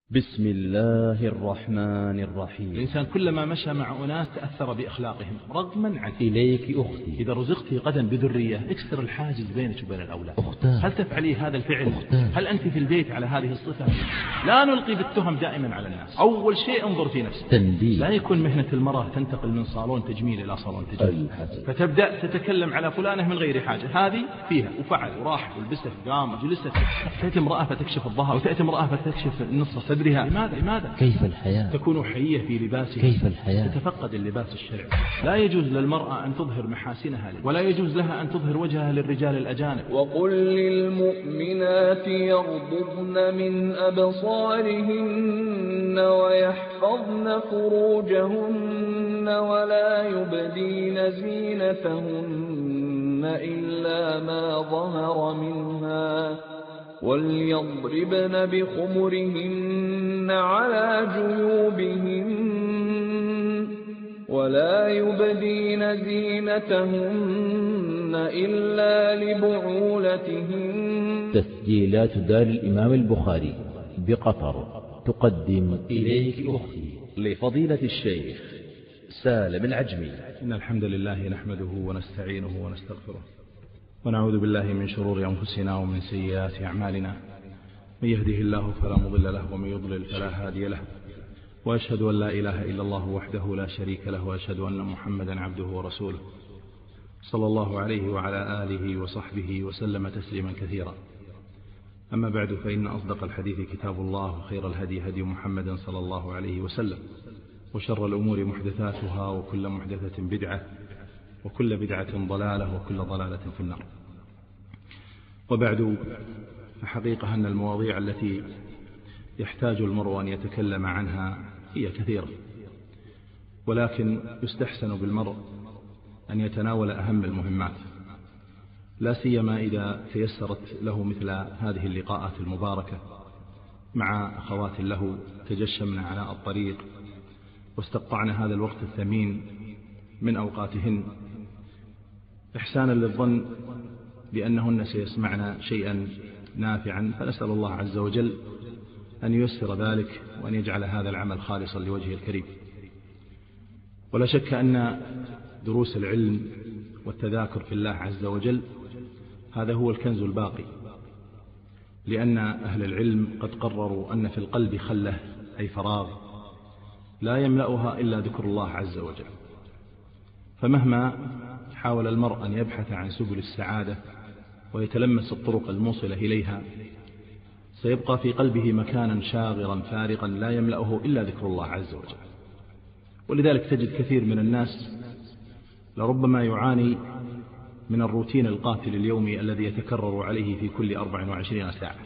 بسم الله الرحمن الرحيم. الإنسان كلما مشى مع أناس تأثر بأخلاقهم رغما عنه. إليك أختي، إذا رزقت غدا بذرية اكسر الحاجز بينك وبين الأولاد. أختاه. هل تفعلي هذا الفعل؟ أختاه. هل أنت في البيت على هذه الصفة؟ لا نلقي بالتهم دائما على الناس. أول شيء انظر في نفسك. تنبيه. لا يكون مهنة المرأة تنتقل من صالون تجميل إلى صالون تجميل فتبدأ تتكلم على فلانة من غير حاجة. هذه فيها وفعل وراح ولبست قام وجلست. تأتي امرأة فتكشف الظهر وتأتي امرأة فتكشف نصف صدرها. لماذا؟ كيف الحياة؟ تكون حية في لباسها. كيف الحياة؟ تتفقد اللباس الشرعي. لا يجوز للمرأة أن تظهر محاسنها ولا يجوز لها أن تظهر وجهها للرجال الأجانب. وقل للمؤمنات يغضضن من أبصارهن ويحفظن فروجهن ولا يبدين زينتهن إلا ما ظهر منها وليضربن بخمرهن على جيوبهن ولا يبدين زينتهن إلا لبعولتهن. تسجيلات دار الإمام البخاري بقطر تقدم إليك أختي لفضيلة الشيخ سالم العجمي. إن الحمد لله نحمده ونستعينه ونستغفره ونعوذ بالله من شرور أنفسنا ومن سيئات أعمالنا. من يهده الله فلا مضل له ومن يضلل فلا هادي له، وأشهد أن لا إله إلا الله وحده لا شريك له، وأشهد أن محمدا عبده ورسوله صلى الله عليه وعلى آله وصحبه وسلم تسليما كثيرا. أما بعد، فإن أصدق الحديث كتاب الله، وخير الهدي هدي محمد صلى الله عليه وسلم، وشر الأمور محدثاتها، وكل محدثة بدعة، وكل بدعة ضلالة، وكل ضلالة في النار. وبعد، فحقيقة أن المواضيع التي يحتاج المرء أن يتكلم عنها هي كثيرة، ولكن يستحسن بالمرء أن يتناول أهم المهمات، لا سيما إذا تيسرت له مثل هذه اللقاءات المباركة مع أخوات له تجشمن على الطريق واستقطعن هذا الوقت الثمين من أوقاتهن إحسانا للظن بأنهن سيسمعن شيئا نافعا، فنسأل الله عز وجل أن ييسر ذلك وأن يجعل هذا العمل خالصا لوجهه الكريم. ولا شك أن دروس العلم والتذاكر في الله عز وجل هذا هو الكنز الباقي، لأن أهل العلم قد قرروا أن في القلب خلة، أي فراغ، لا يملأها إلا ذكر الله عز وجل. فمهما حاول المرء أن يبحث عن سبل السعادة ويتلمس الطرق الموصلة إليها، سيبقى في قلبه مكانا شاغرا فارغا لا يملأه إلا ذكر الله عز وجل. ولذلك تجد كثير من الناس لربما يعاني من الروتين القاتل اليومي الذي يتكرر عليه في كل 24 ساعة،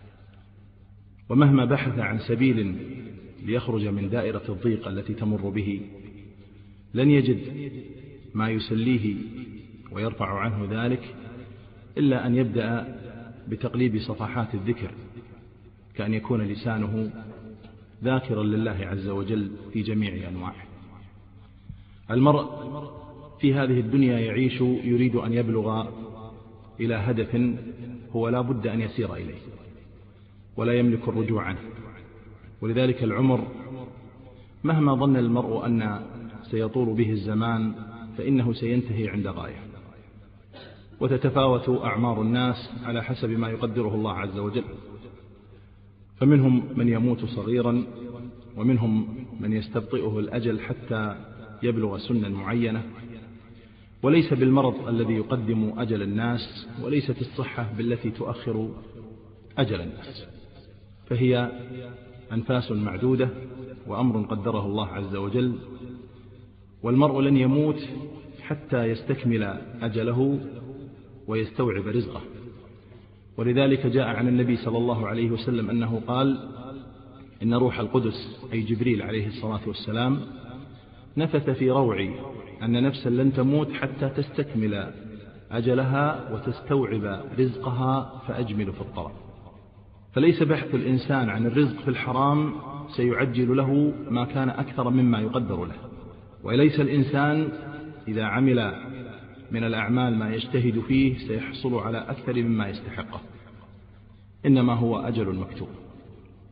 ومهما بحث عن سبيل ليخرج من دائرة الضيق التي تمر به لن يجد ما يسليه ويرفع عنه ذلك إلا أن يبدأ بتقليب صفحات الذكر، كأن يكون لسانه ذاكرا لله عز وجل في جميع أنواعه. المرء في هذه الدنيا يعيش يريد أن يبلغ إلى هدف هو لا بد أن يسير إليه ولا يملك الرجوع عنه، ولذلك العمر مهما ظن المرء أن سيطول به الزمان فإنه سينتهي عند غاية، وتتفاوت أعمار الناس على حسب ما يقدره الله عز وجل، فمنهم من يموت صغيرا، ومنهم من يستبطئه الأجل حتى يبلغ سنا معينة. وليس بالمرض الذي يقدم أجل الناس، وليست الصحة بالتي تؤخر أجل الناس، فهي أنفاس معدودة وأمر قدره الله عز وجل، والمرء لن يموت حتى يستكمل أجله ويستوعب رزقه. ولذلك جاء عن النبي صلى الله عليه وسلم أنه قال: إن روح القدس، أي جبريل عليه الصلاة والسلام، نفث في روعي أن نفسا لن تموت حتى تستكمل أجلها وتستوعب رزقها فأجمل في الطلب. فليس بحث الإنسان عن الرزق في الحرام سيعجل له ما كان أكثر مما يقدر له، وليس الإنسان إذا عمل من الأعمال ما يجتهد فيه سيحصل على أكثر مما يستحقه، إنما هو أجل مكتوب.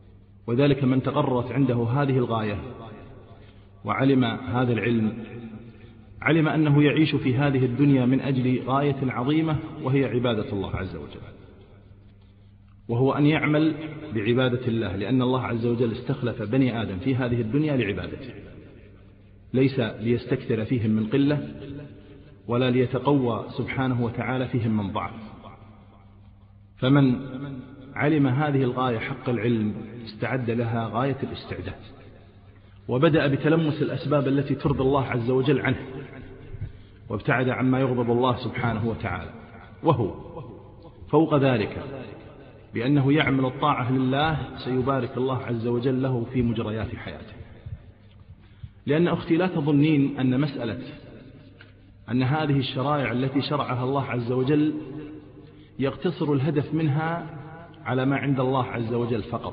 وذلك من تقررت عنده هذه الغاية وعلم هذا العلم، علم أنه يعيش في هذه الدنيا من أجل غاية عظيمة، وهي عبادة الله عز وجل، وهو أن يعمل بعبادة الله، لأن الله عز وجل استخلف بني آدم في هذه الدنيا لعبادته، ليس ليستكثر فيهم من قلة ولا ليتقوى سبحانه وتعالى فيهم من ضعف. فمن علم هذه الغاية حق العلم استعد لها غاية الاستعداد، وبدأ بتلمس الأسباب التي ترضي الله عز وجل عنه، وابتعد عما يغضب الله سبحانه وتعالى. وهو فوق ذلك بأنه يعمل الطاعة لله سيبارك الله عز وجل له في مجريات حياته. لأن أختي لا تظنين أن مسألة أن هذه الشرائع التي شرعها الله عز وجل يقتصر الهدف منها على ما عند الله عز وجل فقط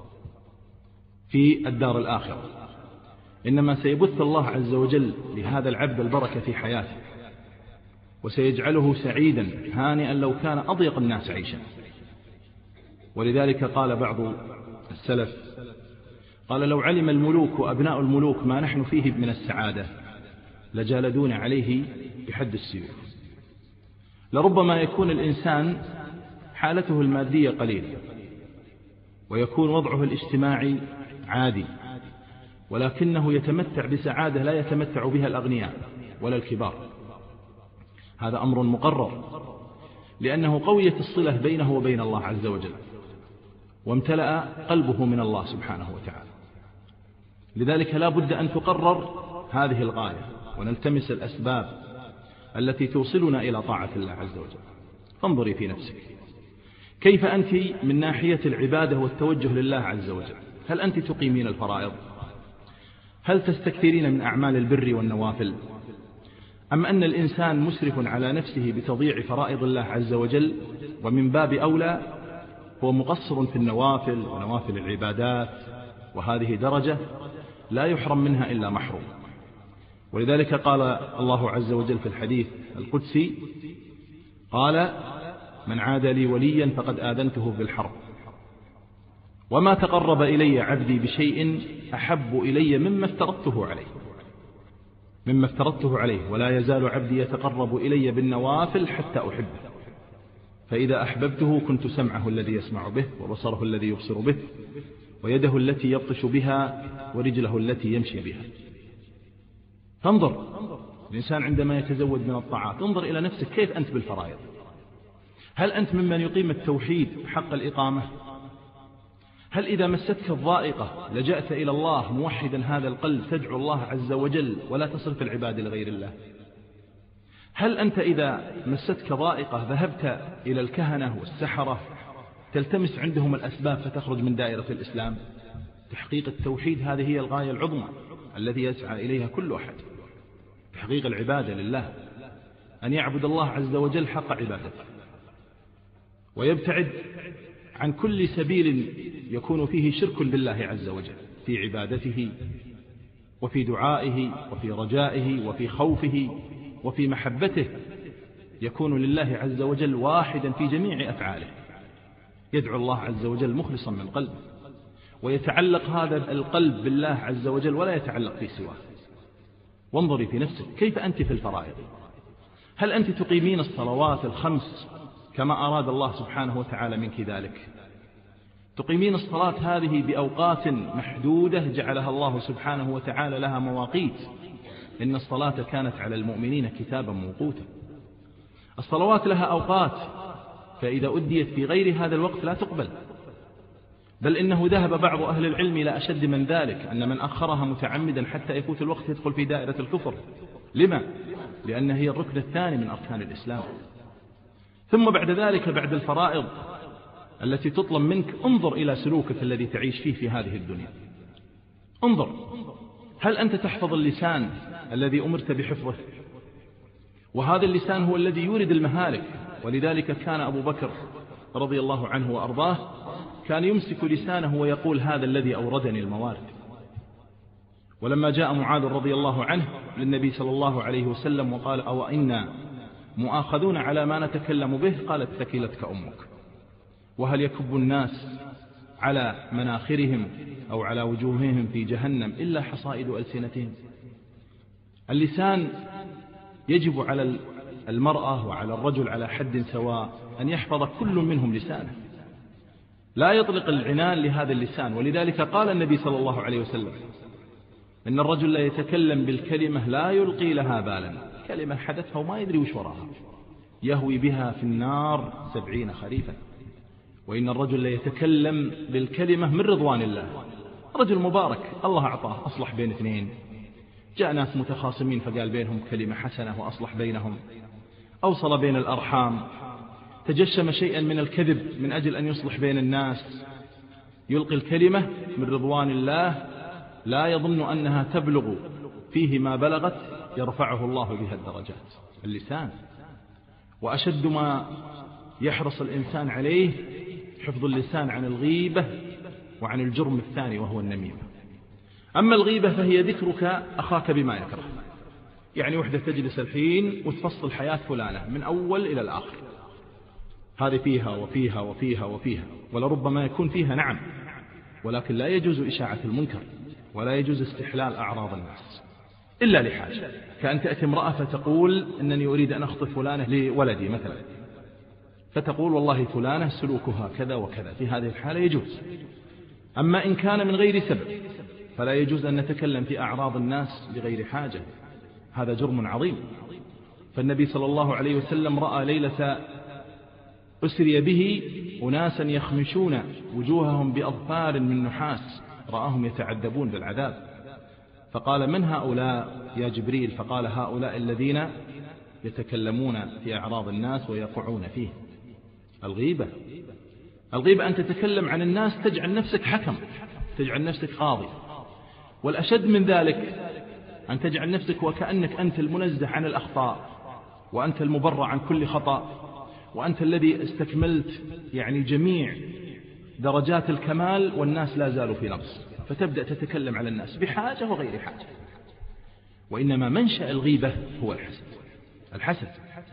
في الدار الآخرة، إنما سيبث الله عز وجل لهذا العبد البركة في حياته، وسيجعله سعيدا هانئا لو كان أضيق الناس عيشا. ولذلك قال بعض السلف، قال: لو علم الملوك وأبناء الملوك ما نحن فيه من السعادة لجالدون عليه بحد السيوف. لربما يكون الإنسان حالته المادية قليلة، ويكون وضعه الاجتماعي عادي، ولكنه يتمتع بسعادة لا يتمتع بها الأغنياء ولا الكبار. هذا أمر مقرر، لأنه قوية الصلة بينه وبين الله عز وجل، وامتلأ قلبه من الله سبحانه وتعالى. لذلك لا بد أن تقرر هذه الغاية، ونلتمس الأسباب التي توصلنا إلى طاعة الله عز وجل. فانظري في نفسك، كيف أنت من ناحية العبادة والتوجه لله عز وجل؟ هل أنت تقيمين الفرائض؟ هل تستكثرين من أعمال البر والنوافل؟ أم أن الإنسان مسرف على نفسه بتضييع فرائض الله عز وجل، ومن باب أولى هو مقصر في النوافل ونوافل العبادات، وهذه درجة لا يحرم منها إلا محروم. ولذلك قال الله عز وجل في الحديث القدسي، قال: من عاد لي وليا فقد آذنته بالحرب، وما تقرب إلي عبدي بشيء أحب إلي مما افترضته عليه، ولا يزال عبدي يتقرب إلي بالنوافل حتى أحبه، فإذا أحببته كنت سمعه الذي يسمع به، وبصره الذي يبصر به، ويده التي يبطش بها، ورجله التي يمشي بها. فانظر الإنسان عندما يتزود من الطاعات، انظر إلى نفسك كيف أنت بالفرائض. هل أنت ممن يقيم التوحيد حق الإقامة؟ هل إذا مستك الضائقة لجأت إلى الله موحدا هذا القلب تدعو الله عز وجل ولا تصرف العبادة لغير الله؟ هل أنت إذا مستك ضائقة ذهبت إلى الكهنة والسحرة تلتمس عندهم الأسباب فتخرج من دائرة الإسلام؟ تحقيق التوحيد هذه هي الغاية العظمى الذي يسعى إليها كل أحد، تحقيق العبادة لله، أن يعبد الله عز وجل حق عبادته، ويبتعد عن كل سبيل يكون فيه شرك بالله عز وجل في عبادته وفي دعائه وفي رجائه وفي خوفه وفي محبته، يكون لله عز وجل واحدا في جميع أفعاله، يدعو الله عز وجل مخلصا من قلبه، ويتعلق هذا القلب بالله عز وجل ولا يتعلق في سواه. وانظري في نفسك كيف أنت في الفرائض. هل أنت تقيمين الصلوات الخمس كما أراد الله سبحانه وتعالى منك ذلك؟ تقيمين الصلاة هذه بأوقات محدودة جعلها الله سبحانه وتعالى لها مواقيت، إن الصلاة كانت على المؤمنين كتابا موقوتا. الصلوات لها أوقات، فإذا أديت في غير هذا الوقت لا تقبل، بل إنه ذهب بعض أهل العلم إلى أشد من ذلك، أن من أخرها متعمدا حتى يفوت الوقت يدخل في دائرة الكفر. لما؟ لأن هي الركن الثاني من أركان الإسلام. ثم بعد ذلك بعد الفرائض التي تطلب منك، انظر إلى سلوكك الذي تعيش فيه في هذه الدنيا. انظر، هل أنت تحفظ اللسان الذي أمرت بحفظه؟ وهذا اللسان هو الذي يورد المهالك. ولذلك كان أبو بكر رضي الله عنه وأرضاه كان يمسك لسانه ويقول: هذا الذي أوردني الموارد. ولما جاء معاذ رضي الله عنه للنبي صلى الله عليه وسلم وقال: أو إنا مؤاخذون على ما نتكلم به، قالت: ثكلتك أمك. وهل يكب الناس على مناخرهم أو على وجوههم في جهنم إلا حصائد ألسنتهم. اللسان يجب على المرأة وعلى الرجل على حد سواء أن يحفظ كل منهم لسانه، لا يطلق العنان لهذا اللسان. ولذلك قال النبي صلى الله عليه وسلم إن الرجل لا يتكلم بالكلمة لا يلقي لها بالا، كلمة حدثها وما يدري وش وراها يهوي بها في النار 70 خريفا. وإن الرجل لا يتكلم بالكلمة من رضوان الله، رجل مبارك الله أعطاه أصلح بين اثنين، جاء ناس متخاصمين فقال بينهم كلمة حسنة وأصلح بينهم، أوصل بين الأرحام، تجشم شيئا من الكذب من أجل أن يصلح بين الناس، يلقي الكلمة من رضوان الله لا يظن أنها تبلغ فيه ما بلغت، يرفعه الله بها الدرجات. اللسان، وأشد ما يحرص الإنسان عليه حفظ اللسان عن الغيبة وعن الجرم الثاني وهو النميمة. أما الغيبة فهي ذكرك أخاك بما يكره، يعني وحدة تجلس الحين وتفصل حياة فلانة من أول إلى الآخر، هذه فيها وفيها وفيها وفيها، ولربما يكون فيها نعم، ولكن لا يجوز إشاعة المنكر ولا يجوز استحلال أعراض الناس إلا لحاجة، كأن تأتي امرأة فتقول إنني أريد أن أخطف فلانة لولدي مثلا، فتقول والله فلانة سلوكها كذا وكذا، في هذه الحالة يجوز. أما إن كان من غير سبب فلا يجوز أن نتكلم في أعراض الناس بغير حاجة، هذا جرم عظيم. فالنبي صلى الله عليه وسلم رأى ليلة أسري به أناسا يخمشون وجوههم بأظفار من نحاس، رآهم يتعذبون بالعذاب، فقال من هؤلاء يا جبريل؟ فقال هؤلاء الذين يتكلمون في أعراض الناس ويقعون فيه. الغيبة أن تتكلم عن الناس، تجعل نفسك حكم، تجعل نفسك قاضي، والأشد من ذلك أن تجعل نفسك وكأنك أنت المنزه عن الأخطاء، وأنت المبرع عن كل خطأ، وأنت الذي استكملت يعني جميع درجات الكمال والناس لا زالوا في نقص، فتبدأ تتكلم على الناس بحاجة وغير حاجة. وإنما منشأ الغيبة هو الحسد.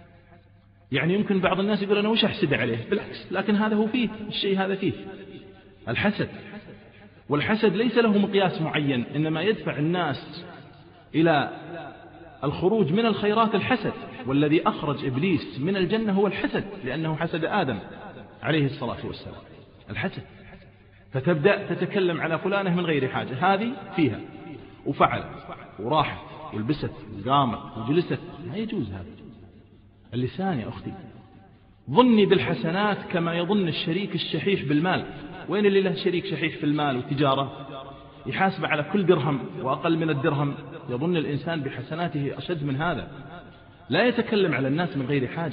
يعني يمكن بعض الناس يقول أنا وش أحسد عليه؟ بالعكس، لكن هذا هو فيه الشيء، هذا فيه الحسد. والحسد ليس له مقياس معين، إنما يدفع الناس إلى الخروج من الخيرات الحسد، والذي أخرج إبليس من الجنة هو الحسد، لأنه حسد آدم عليه الصلاة والسلام، الحسد. فتبدأ تتكلم على فلانة من غير حاجة، هذه فيها وفعل وراحت ولبست وقامت وجلست، ما يجوز هذا. اللسان يا أختي ظني بالحسنات كما يظن الشريك الشحيح بالمال. وين اللي له شريك شحيح في المال وتجارة يحاسب على كل درهم وأقل من الدرهم؟ يظن الإنسان بحسناته أشد من هذا. لا يتكلم على الناس من غير حاجة،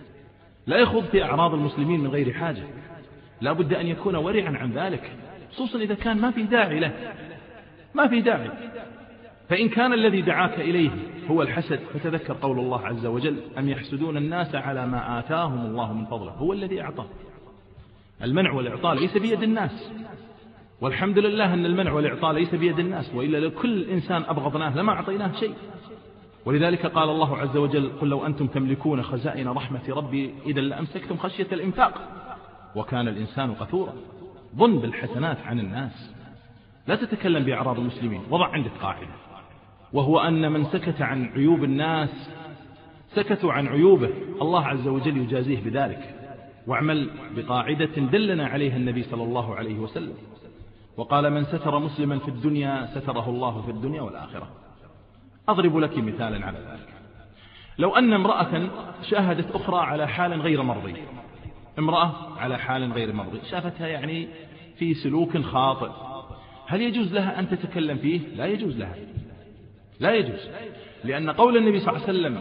لا يخوض في أعراض المسلمين من غير حاجة، لا بد أن يكون ورعا عن ذلك، خصوصا إذا كان ما في داعي له، ما في داعي. فإن كان الذي دعاك إليه هو الحسد فتذكر قول الله عز وجل أم يحسدون الناس على ما آتاهم الله من فضله، هو الذي أعطاه. المنع والإعطاء ليس بيد الناس، والحمد لله أن المنع والإعطاء ليس بيد الناس، وإلا لكل إنسان أبغضناه لما أعطيناه شيء. ولذلك قال الله عز وجل قل لو أنتم تملكون خزائن رحمة ربي إذا لأمسكتم خشية الإنفاق وكان الإنسان قتورا. ظن بالحسنات عن الناس، لا تتكلم بأعراض المسلمين. وضع عندك قاعدة، وهو أن من سكت عن عيوب الناس سكتوا عن عيوبه، الله عز وجل يجازيه بذلك. واعمل بقاعدة دلنا عليها النبي صلى الله عليه وسلم، وقال من ستر مسلما في الدنيا ستره الله في الدنيا والآخرة. أضرب لك مثالا على ذلك. لو أن امرأة شاهدت أخرى على حال غير مرضي، امرأة على حال غير مرضي شافتها يعني في سلوك خاطئ، هل يجوز لها أن تتكلم فيه؟ لا يجوز لها، لا يجوز، لأن قول النبي صلى الله عليه وسلم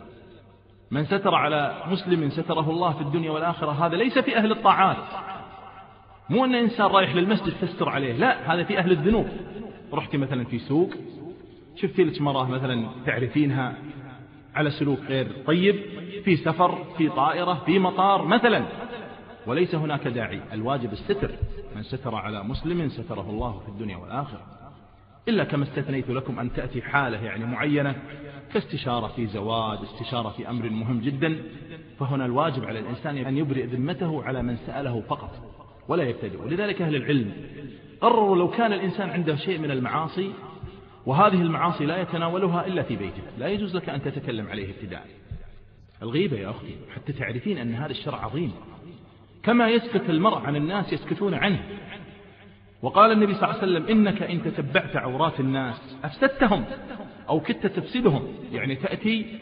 من ستر على مسلم ستره الله في الدنيا والآخرة، هذا ليس في أهل الطاعات. مو أن إنسان رايح للمسجد تستر عليه، لا، هذا في أهل الذنوب. رحت مثلا في سوق شفتي لك مرة مثلا تعرفينها على سلوك غير طيب، في سفر، في طائرة، في مطار مثلا، وليس هناك داعي. الواجب الستر، من ستر على مسلم ستره الله في الدنيا والآخرة، إلا كما استثنيت لكم أن تأتي حالة يعني معينة كاستشارة في زواج، استشارة في أمر مهم جدا، فهنا الواجب على الإنسان أن يبرئ ذمته على من سأله فقط، ولا يبتدئ. ولذلك أهل العلم قرروا لو كان الإنسان عنده شيء من المعاصي وهذه المعاصي لا يتناولها إلا في بيته لا يجوز لك أن تتكلم عليه ابتداء. الغيبة يا أختي حتى تعرفين أن هذا الشرع عظيم، كما يسكت المرء عن الناس يسكتون عنه. وقال النبي صلى الله عليه وسلم إنك إن تتبعت عورات الناس أفسدتهم أو كدت تفسدهم. يعني تأتي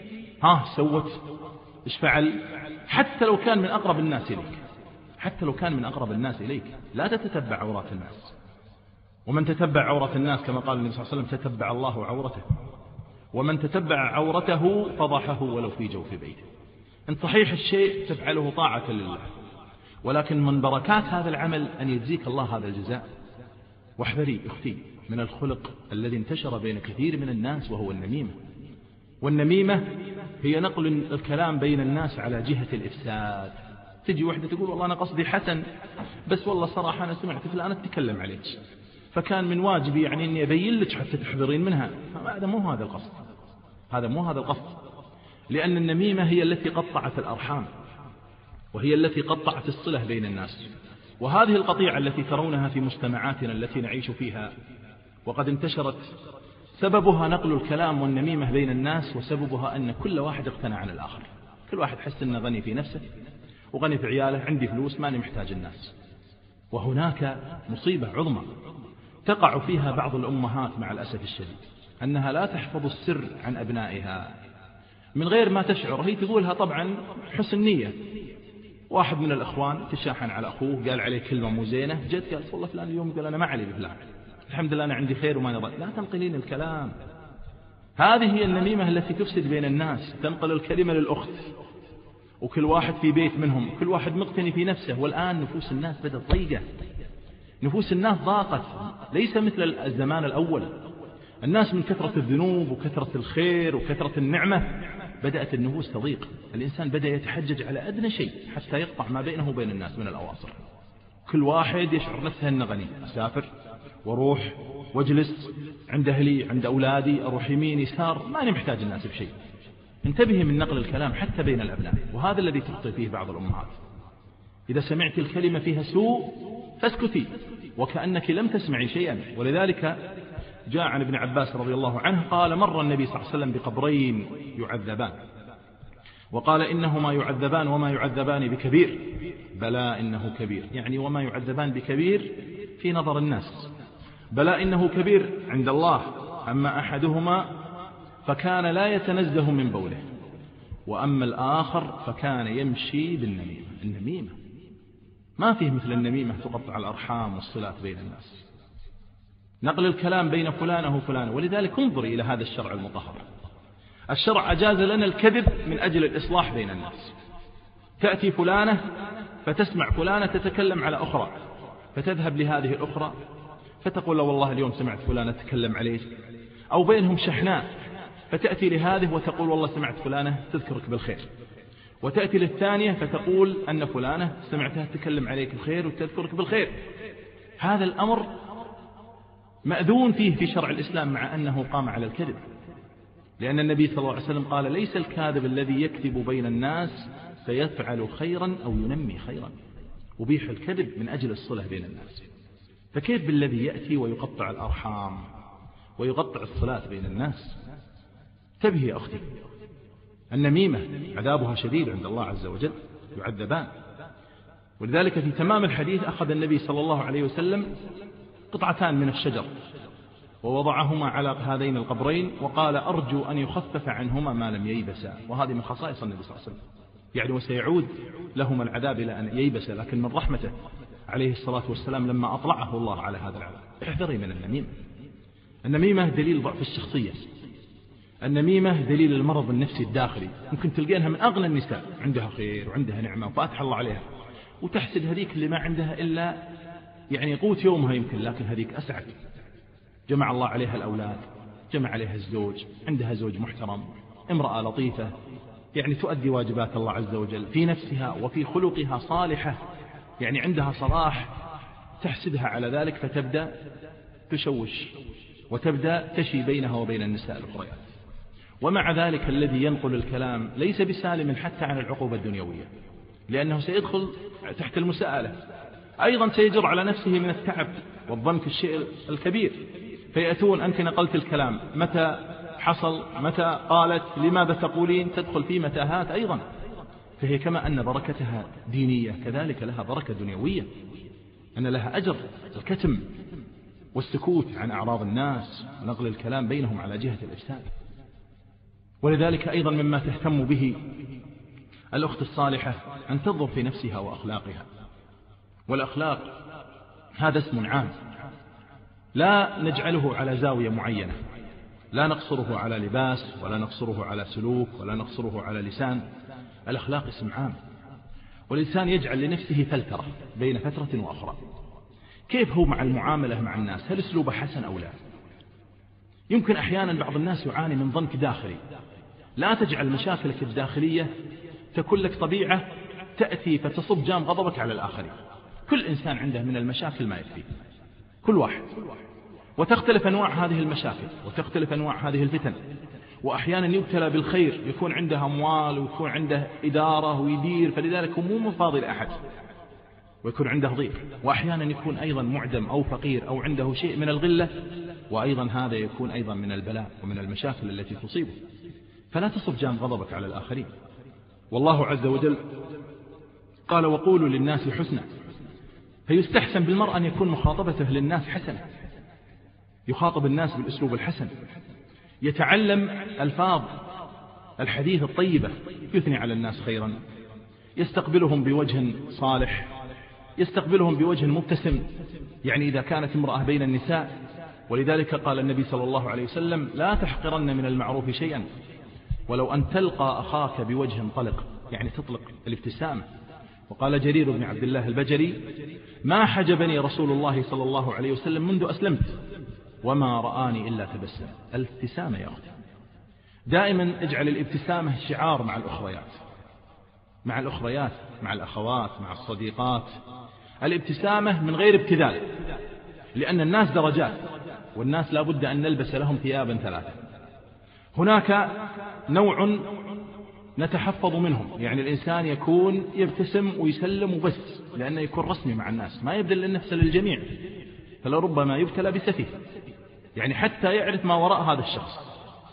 سوت إيش فعل، حتى لو كان من أقرب الناس إليك، حتى لو كان من أقرب الناس إليك لا تتتبع عورات الناس. ومن تتبع عورة الناس كما قال النبي صلى الله عليه وسلم تتبع الله عورته، ومن تتبع عورته فضحه ولو في جوف بيته. إن صحيح الشيء تفعله طاعة لله، ولكن من بركات هذا العمل أن يجزيك الله هذا الجزاء. واحذري أختي من الخلق الذي انتشر بين كثير من الناس وهو النميمة. والنميمة هي نقل الكلام بين الناس على جهة الإفساد. تجي واحدة تقول والله أنا قصدي حسن، بس والله صراحة أنا سمعت فلانة تتكلم عليك فكان من واجبي يعني أني أبين لك حتى تحذرين منها. هذا مو هذا القصد، هذا مو هذا القصد. لأن النميمة هي التي قطعت الأرحام، وهي التي قطعت الصلة بين الناس. وهذه القطيعة التي ترونها في مجتمعاتنا التي نعيش فيها وقد انتشرت سببها نقل الكلام والنميمة بين الناس، وسببها أن كل واحد اقتنع عن الآخر. كل واحد حس أنه غني في نفسه وغني في عياله، عندي فلوس ماني محتاج الناس. وهناك مصيبة عظمى تقع فيها بعض الأمهات مع الأسف الشديد، أنها لا تحفظ السر عن أبنائها من غير ما تشعر. هي تقولها طبعا حسن نية. واحد من الأخوان تشاحن على أخوه قال عليه كلمة مو زينة، جت قال والله فلان اليوم قال أنا ما علي بفلان، الحمد لله أنا عندي خير وما نضل. لا تنقلين الكلام. هذه هي النميمة التي تفسد بين الناس. تنقل الكلمة للأخت وكل واحد في بيت منهم، كل واحد مقتني في نفسه. والآن نفوس الناس بدأت ضيقة، نفوس الناس ضاقت، ليس مثل الزمان الأول. الناس من كثرة الذنوب وكثرة الخير وكثرة النعمة بدأت النفوس تضيق. الإنسان بدأ يتحجج على أدنى شيء حتى يقطع ما بينه وبين الناس من الأواصر. كل واحد يشعر نفسه أنه غني، أسافر وروح واجلس عند أهلي عند أولادي، أروح يمين يسار، ماني محتاج الناس بشيء. انتبهي من نقل الكلام حتى بين الأبناء، وهذا الذي تخطئ فيه بعض الأمهات. إذا سمعت الكلمة فيها سوء فاسكتي وكأنك لم تسمعي شيئا. ولذلك جاء عن ابن عباس رضي الله عنه قال مر النبي صلى الله عليه وسلم بقبرين يعذبان، وقال إنهما يعذبان وما يعذبان بكبير. بلى إنه كبير، يعني وما يعذبان بكبير في نظر الناس، بلى إنه كبير عند الله. أما أحدهما فكان لا يتنزه من بوله، وأما الآخر فكان يمشي بالنميمة. النميمة ما فيه مثل النميمة، تقطع الأرحام والصلات بين الناس، نقل الكلام بين فلانة وفلانة. ولذلك انظري إلى هذا الشرع المطهر. الشرع أجاز لنا الكذب من أجل الإصلاح بين الناس. تأتي فلانة فتسمع فلانة تتكلم على أخرى، فتذهب لهذه الأخرى فتقول له والله اليوم سمعت فلانة تتكلم عليك، أو بينهم شحناء، فتأتي لهذه وتقول والله سمعت فلانة تذكرك بالخير، وتأتي للثانية فتقول أن فلانة سمعتها تتكلم عليك الخير وتذكرك بالخير. هذا الأمر مأذون فيه في شرع الإسلام، مع أنه قام على الكذب. لأن النبي صلى الله عليه وسلم قال ليس الكاذب الذي يكذب بين الناس فيفعل خيرا أو ينمي خيرا. وبيح الكذب من أجل الصلة بين الناس، فكيف بالذي يأتي ويقطع الأرحام ويقطع الصلاة بين الناس؟ انتبهي يا أختي، النميمة عذابها شديد عند الله عز وجل، يعذبان. ولذلك في تمام الحديث أخذ النبي صلى الله عليه وسلم قطعتان من الشجر ووضعهما على هذين القبرين وقال أرجو أن يخفف عنهما ما لم ييبسا. وهذه من خصائص النبي صلى الله عليه وسلم، يعني وسيعود لهما العذاب إلى أن ييبس، لكن من رحمته عليه الصلاة والسلام لما أطلعه الله على هذا العذاب. احذري من النميمة. النميمة دليل ضعف الشخصية، النميمة دليل المرض النفسي الداخلي. ممكن تلقينها من أغنى النساء، عندها خير وعندها نعمة وفاتح الله عليها، وتحسد هذيك اللي ما عندها إلا يعني قوت يومها يمكن، لكن هذيك أسعد، جمع الله عليها الأولاد، جمع عليها الزوج، عندها زوج محترم، امرأة لطيفة، يعني تؤدي واجبات الله عز وجل في نفسها وفي خلقها صالحة، يعني عندها صلاح. تحسدها على ذلك فتبدأ تشوش وتبدأ تشي بينها وبين النساء الأخريات. ومع ذلك الذي ينقل الكلام ليس بسالم حتى عن العقوبة الدنيوية، لأنه سيدخل تحت المساءلة. أيضا سيجر على نفسه من التعب والظن في الشيء الكبير، فيأتون أنت نقلت الكلام، متى حصل، متى قالت، لماذا تقولين، تدخل في متاهات أيضا. فهي كما أن بركتها دينية كذلك لها بركة دنيوية، أن لها أجر الكتم والسكوت عن أعراض الناس ونقل الكلام بينهم على جهة الإفساد. ولذلك أيضا مما تهتم به الأخت الصالحة أن تنظر في نفسها وأخلاقها. والأخلاق هذا اسم عام لا نجعله على زاوية معينة، لا نقصره على لباس ولا نقصره على سلوك ولا نقصره على لسان. الأخلاق اسم عام، والإنسان يجعل لنفسه فلترة بين فترة وأخرى، كيف هو مع المعاملة مع الناس، هل أسلوبه حسن أو لا. يمكن أحيانا بعض الناس يعاني من ضنك داخلي، لا تجعل مشاكلك الداخلية تكون لك طبيعة تأتي فتصب جام غضبك على الآخرين. كل إنسان عنده من المشاكل ما يكفي، كل واحد، وتختلف أنواع هذه المشاكل وتختلف أنواع هذه الفتن. وأحيانا يبتلى بالخير، يكون عنده أموال ويكون عنده إدارة ويدير، فلذلك هو مو مفاضل أحد ويكون عنده ضيق. وأحيانا يكون أيضا معدم أو فقير أو عنده شيء من الغلة، وأيضا هذا يكون أيضا من البلاء ومن المشاكل التي تصيبه. فلا تصب جام غضبك على الآخرين. والله عز وجل قال وقولوا للناس حسنا، فيستحسن بالمرء أن يكون مخاطبته للناس حسنة، يخاطب الناس بالأسلوب الحسن، يتعلم ألفاظ الحديث الطيبة، يثني على الناس خيرا، يستقبلهم بوجه صالح، يستقبلهم بوجه مبتسم. يعني إذا كانت امرأة بين النساء، ولذلك قال النبي صلى الله عليه وسلم لا تحقرن من المعروف شيئا ولو أن تلقى أخاك بوجه طلق، يعني تطلق الابتسامة. وقال جرير بن عبد الله البجلي ما حجبني رسول الله صلى الله عليه وسلم منذ أسلمت وما رآني إلا تبسم. الابتسامة يا أخي، دائما اجعل الابتسامة شعار مع الأخريات، مع الأخريات، مع الأخوات، مع الصديقات. الابتسامة من غير ابتذال، لأن الناس درجات، والناس لا بد أن نلبس لهم ثيابا ثلاثة. هناك نوع نتحفظ منهم، يعني الإنسان يكون يبتسم ويسلم وبس، لأنه يكون رسمي مع الناس، ما يبذل النفس للجميع، فلربما يبتلى بسفيه، يعني حتى يعرف ما وراء هذا الشخص.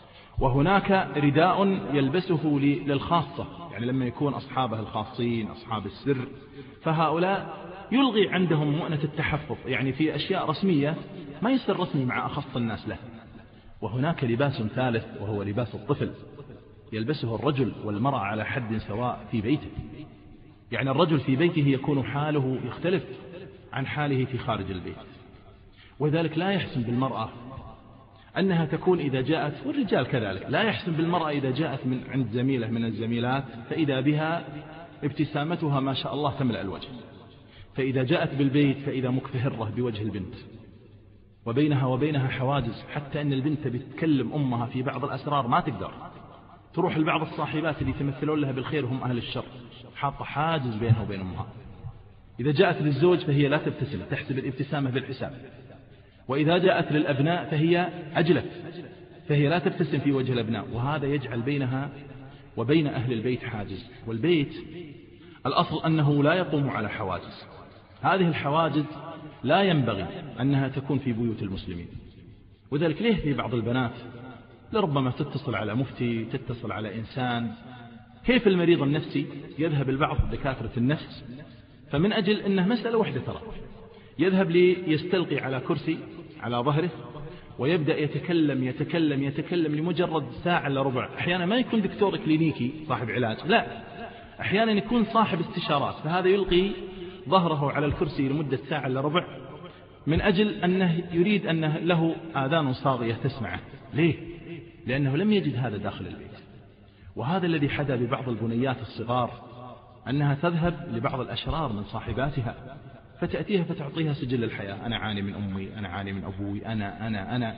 وهناك رداء يلبسه للخاصة، يعني لما يكون أصحابه الخاصين أصحاب السر، فهؤلاء يلغي عندهم مؤنة التحفظ، يعني في أشياء رسمية ما يصير رسمي مع أخص الناس له. وهناك لباس ثالث وهو لباس الطفل، يلبسه الرجل والمرأة على حد سواء في بيته. يعني الرجل في بيته يكون حاله يختلف عن حاله في خارج البيت، وذلك لا يحسن بالمرأة أنها تكون إذا جاءت، والرجال كذلك، لا يحسن بالمرأة إذا جاءت من عند زميلة من الزميلات فإذا بها ابتسامتها ما شاء الله تملأ الوجه، فإذا جاءت بالبيت فإذا مكفهرة بوجه البنت، وبينها وبينها حواجز، حتى أن البنت بتكلم أمها في بعض الأسرار ما تقدر، تروح لبعض الصاحبات اللي تمثلون لها بالخير هم أهل الشر، حاطة حاجز بينها وبين أمها. إذا جاءت للزوج فهي لا تبتسم، تحسب الابتسامة بالحساب. وإذا جاءت للأبناء فهي عجلت، فهي لا تبتسم في وجه الأبناء، وهذا يجعل بينها وبين أهل البيت حاجز. والبيت الأصل أنه لا يقوم على حواجز، هذه الحواجز لا ينبغي أنها تكون في بيوت المسلمين. وذلك ليه في بعض البنات لربما تتصل على مفتي، تتصل على إنسان، كيف المريض النفسي يذهب البعض دكاترة النفس، فمن أجل أنه مسألة واحدة ترى، يذهب ليستلقي على كرسي على ظهره ويبدأ يتكلم يتكلم يتكلم لمجرد ساعة إلا ربع. أحيانا ما يكون دكتور كلينيكي صاحب علاج، لا، أحيانا يكون صاحب استشارات، فهذا يلقي ظهره على الكرسي لمدة ساعة إلا ربع من أجل أنه يريد أنه له آذان صاغية تسمعه. ليه؟ لأنه لم يجد هذا داخل البيت. وهذا الذي حدا ببعض البنيات الصغار، أنها تذهب لبعض الأشرار من صاحباتها فتأتيها فتعطيها سجل الحياة، أنا عاني من أمي، أنا عاني من أبوي، أنا.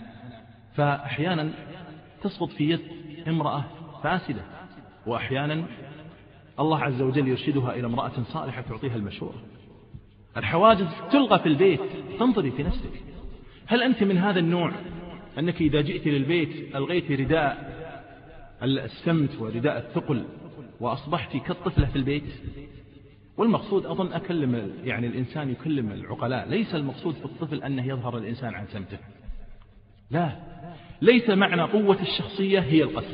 فأحيانا تسقط في يد امرأة فاسدة، وأحيانا الله عز وجل يرشدها إلى امرأة صالحة تعطيها المشورة. الحواجز تلغى في البيت. تنظري في نفسك، هل أنت من هذا النوع أنك إذا جئت للبيت ألغيت رداء السمت ورداء الثقل وأصبحت كالطفلة في البيت؟ والمقصود أظن أكلم يعني الإنسان يكلم العقلاء، ليس المقصود في الطفل أنه يظهر الإنسان عن سمته، لا، ليس معنى قوة الشخصية هي القسوة،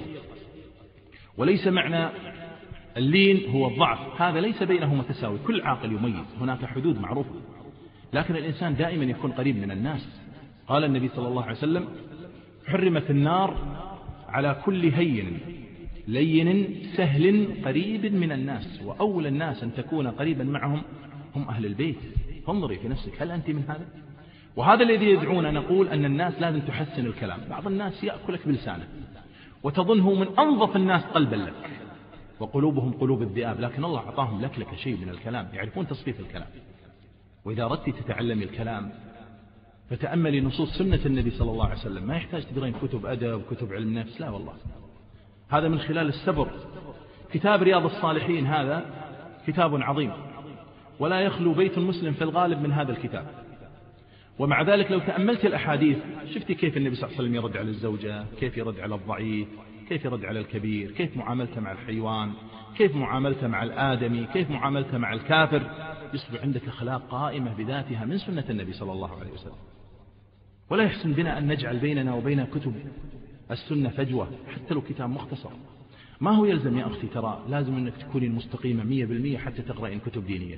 وليس معنى اللين هو الضعف، هذا ليس بينهما تساوي، كل عاقل يميز، هناك حدود معروفة، لكن الإنسان دائما يكون قريب من الناس. قال النبي صلى الله عليه وسلم: حرمت النار على كل هين لين سهل قريب من الناس، وأولى الناس أن تكون قريبا معهم هم أهل البيت. فانظري في نفسك، هل أنت من هذا؟ وهذا الذي يدعونا نقول أن الناس لازم تحسن الكلام. بعض الناس يأكلك بلسانه وتظنه من أنظف الناس قلبا لك، وقلوبهم قلوب الذئاب، لكن الله أعطاهم لك شيء من الكلام، يعرفون تصفيف الكلام. وإذا أردت تتعلمي الكلام فتأملي نصوص سنة النبي صلى الله عليه وسلم، ما يحتاج تقرين كتب أدب وكتب علم نفس، لا والله، هذا من خلال السبر. كتاب رياض الصالحين هذا كتاب عظيم، ولا يخلو بيت مسلم في الغالب من هذا الكتاب. ومع ذلك لو تأملت الأحاديث شفتي كيف النبي صلى الله عليه وسلم يرد على الزوجة، كيف يرد على الضعيف، كيف يرد على الكبير، كيف معاملته مع الحيوان، كيف معاملته مع الآدمي، كيف معاملته مع الكافر. يصبح عندك أخلاق قائمة بذاتها من سنة النبي صلى الله عليه وسلم. ولا يحسن بنا أن نجعل بيننا وبين كتب السنة فجوة، حتى لو كتاب مختصر. ما هو يلزم يا أختي، ترى لازم أنك تكونين مستقيمة 100% حتى تقرأين كتب دينية.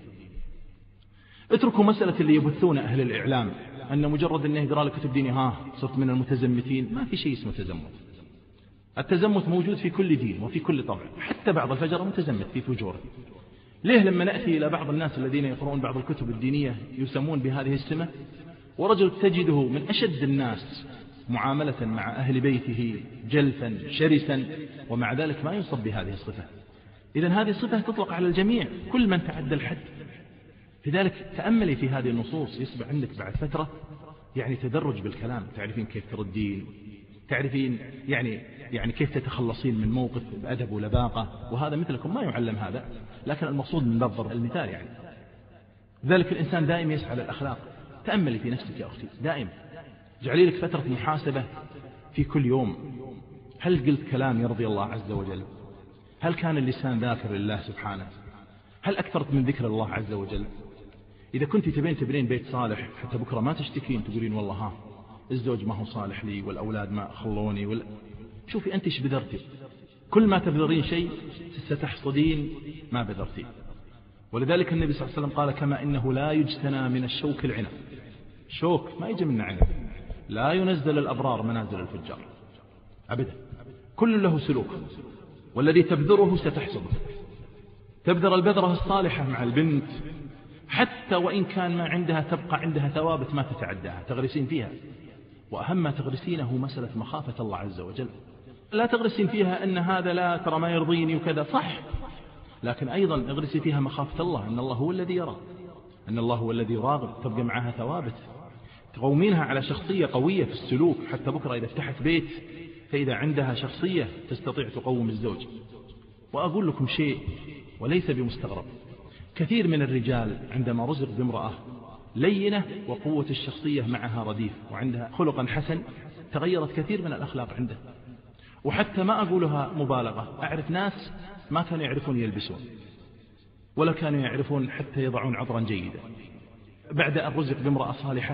اتركوا مسألة اللي يبثون أهل الإعلام أن مجرد أنه يقرأ لك كتب دينية صرت من المتزمتين. ما في شيء اسمه تزمت. التزمت موجود في كل دين وفي كل طبع، حتى بعض الفجر متزمت في فجوره. ليه لما نأتي إلى بعض الناس الذين يقرؤون بعض الكتب الدينية يسمون بهذه السمة، ورجل تجده من أشد الناس معاملة مع أهل بيته جلفا شرسا، ومع ذلك ما يصب بهذه الصفة. إذن هذه الصفة تطلق على الجميع، كل من تعدى الحد. لذلك تأملي في هذه النصوص، يصبح عندك بعد فترة يعني تدرج بالكلام، تعرفين كيف تردين، تعرفين يعني كيف تتخلصين من موقف بأدب ولباقة. وهذا مثلكم ما يعلم هذا، لكن المقصود من ضرب المثال يعني. ذلك الإنسان دائما يسعى للأخلاق. تأملي في نفسك يا أختي دائما، جعلي لك فترة محاسبة في كل يوم. هل قلت كلام يرضي الله عز وجل؟ هل كان اللسان ذاكر لله سبحانه؟ هل أكثرت من ذكر الله عز وجل؟ إذا كنت تبين بيت صالح حتى بكرة ما تشتكين تقولين والله الزوج ما هو صالح لي والأولاد ما خلوني شوفي أنت إيش بذرتي. كل ما تبذرين شيء ستحصدين ما بذرتي. ولذلك النبي صلى الله عليه وسلم قال: كما إنه لا يجتنى من الشوك العنب. شوك ما يجي من عنب، لا ينزل الأبرار منازل الفجار أبدا، كل له سلوك، والذي تبذره ستحصده. تبذر البذرة الصالحة مع البنت، حتى وإن كان ما عندها تبقى عندها ثوابت ما تتعداها، تغرسين فيها. وأهم ما تغرسينه مسألة مخافة الله عز وجل. لا تغرسين فيها أن هذا لا ترى ما يرضيني وكذا، صح، لكن أيضا اغرسي فيها مخافة الله، أن الله هو الذي يرى، أن الله هو الذي يراقب، تبقى معها ثوابت، تقومينها على شخصية قوية في السلوك، حتى بكرة إذا فتحت بيت فإذا عندها شخصية تستطيع تقوم الزوج. وأقول لكم شيء وليس بمستغرب، كثير من الرجال عندما رزق بامرأة لينة وقوة الشخصية معها رديف وعندها خلقا حسن، تغيرت كثير من الأخلاق عنده. وحتى ما أقولها مبالغة، أعرف ناس ما كانوا يعرفون يلبسون، ولا كانوا يعرفون حتى يضعون عطرا جيدا، بعد أن رزق بامرأة صالحة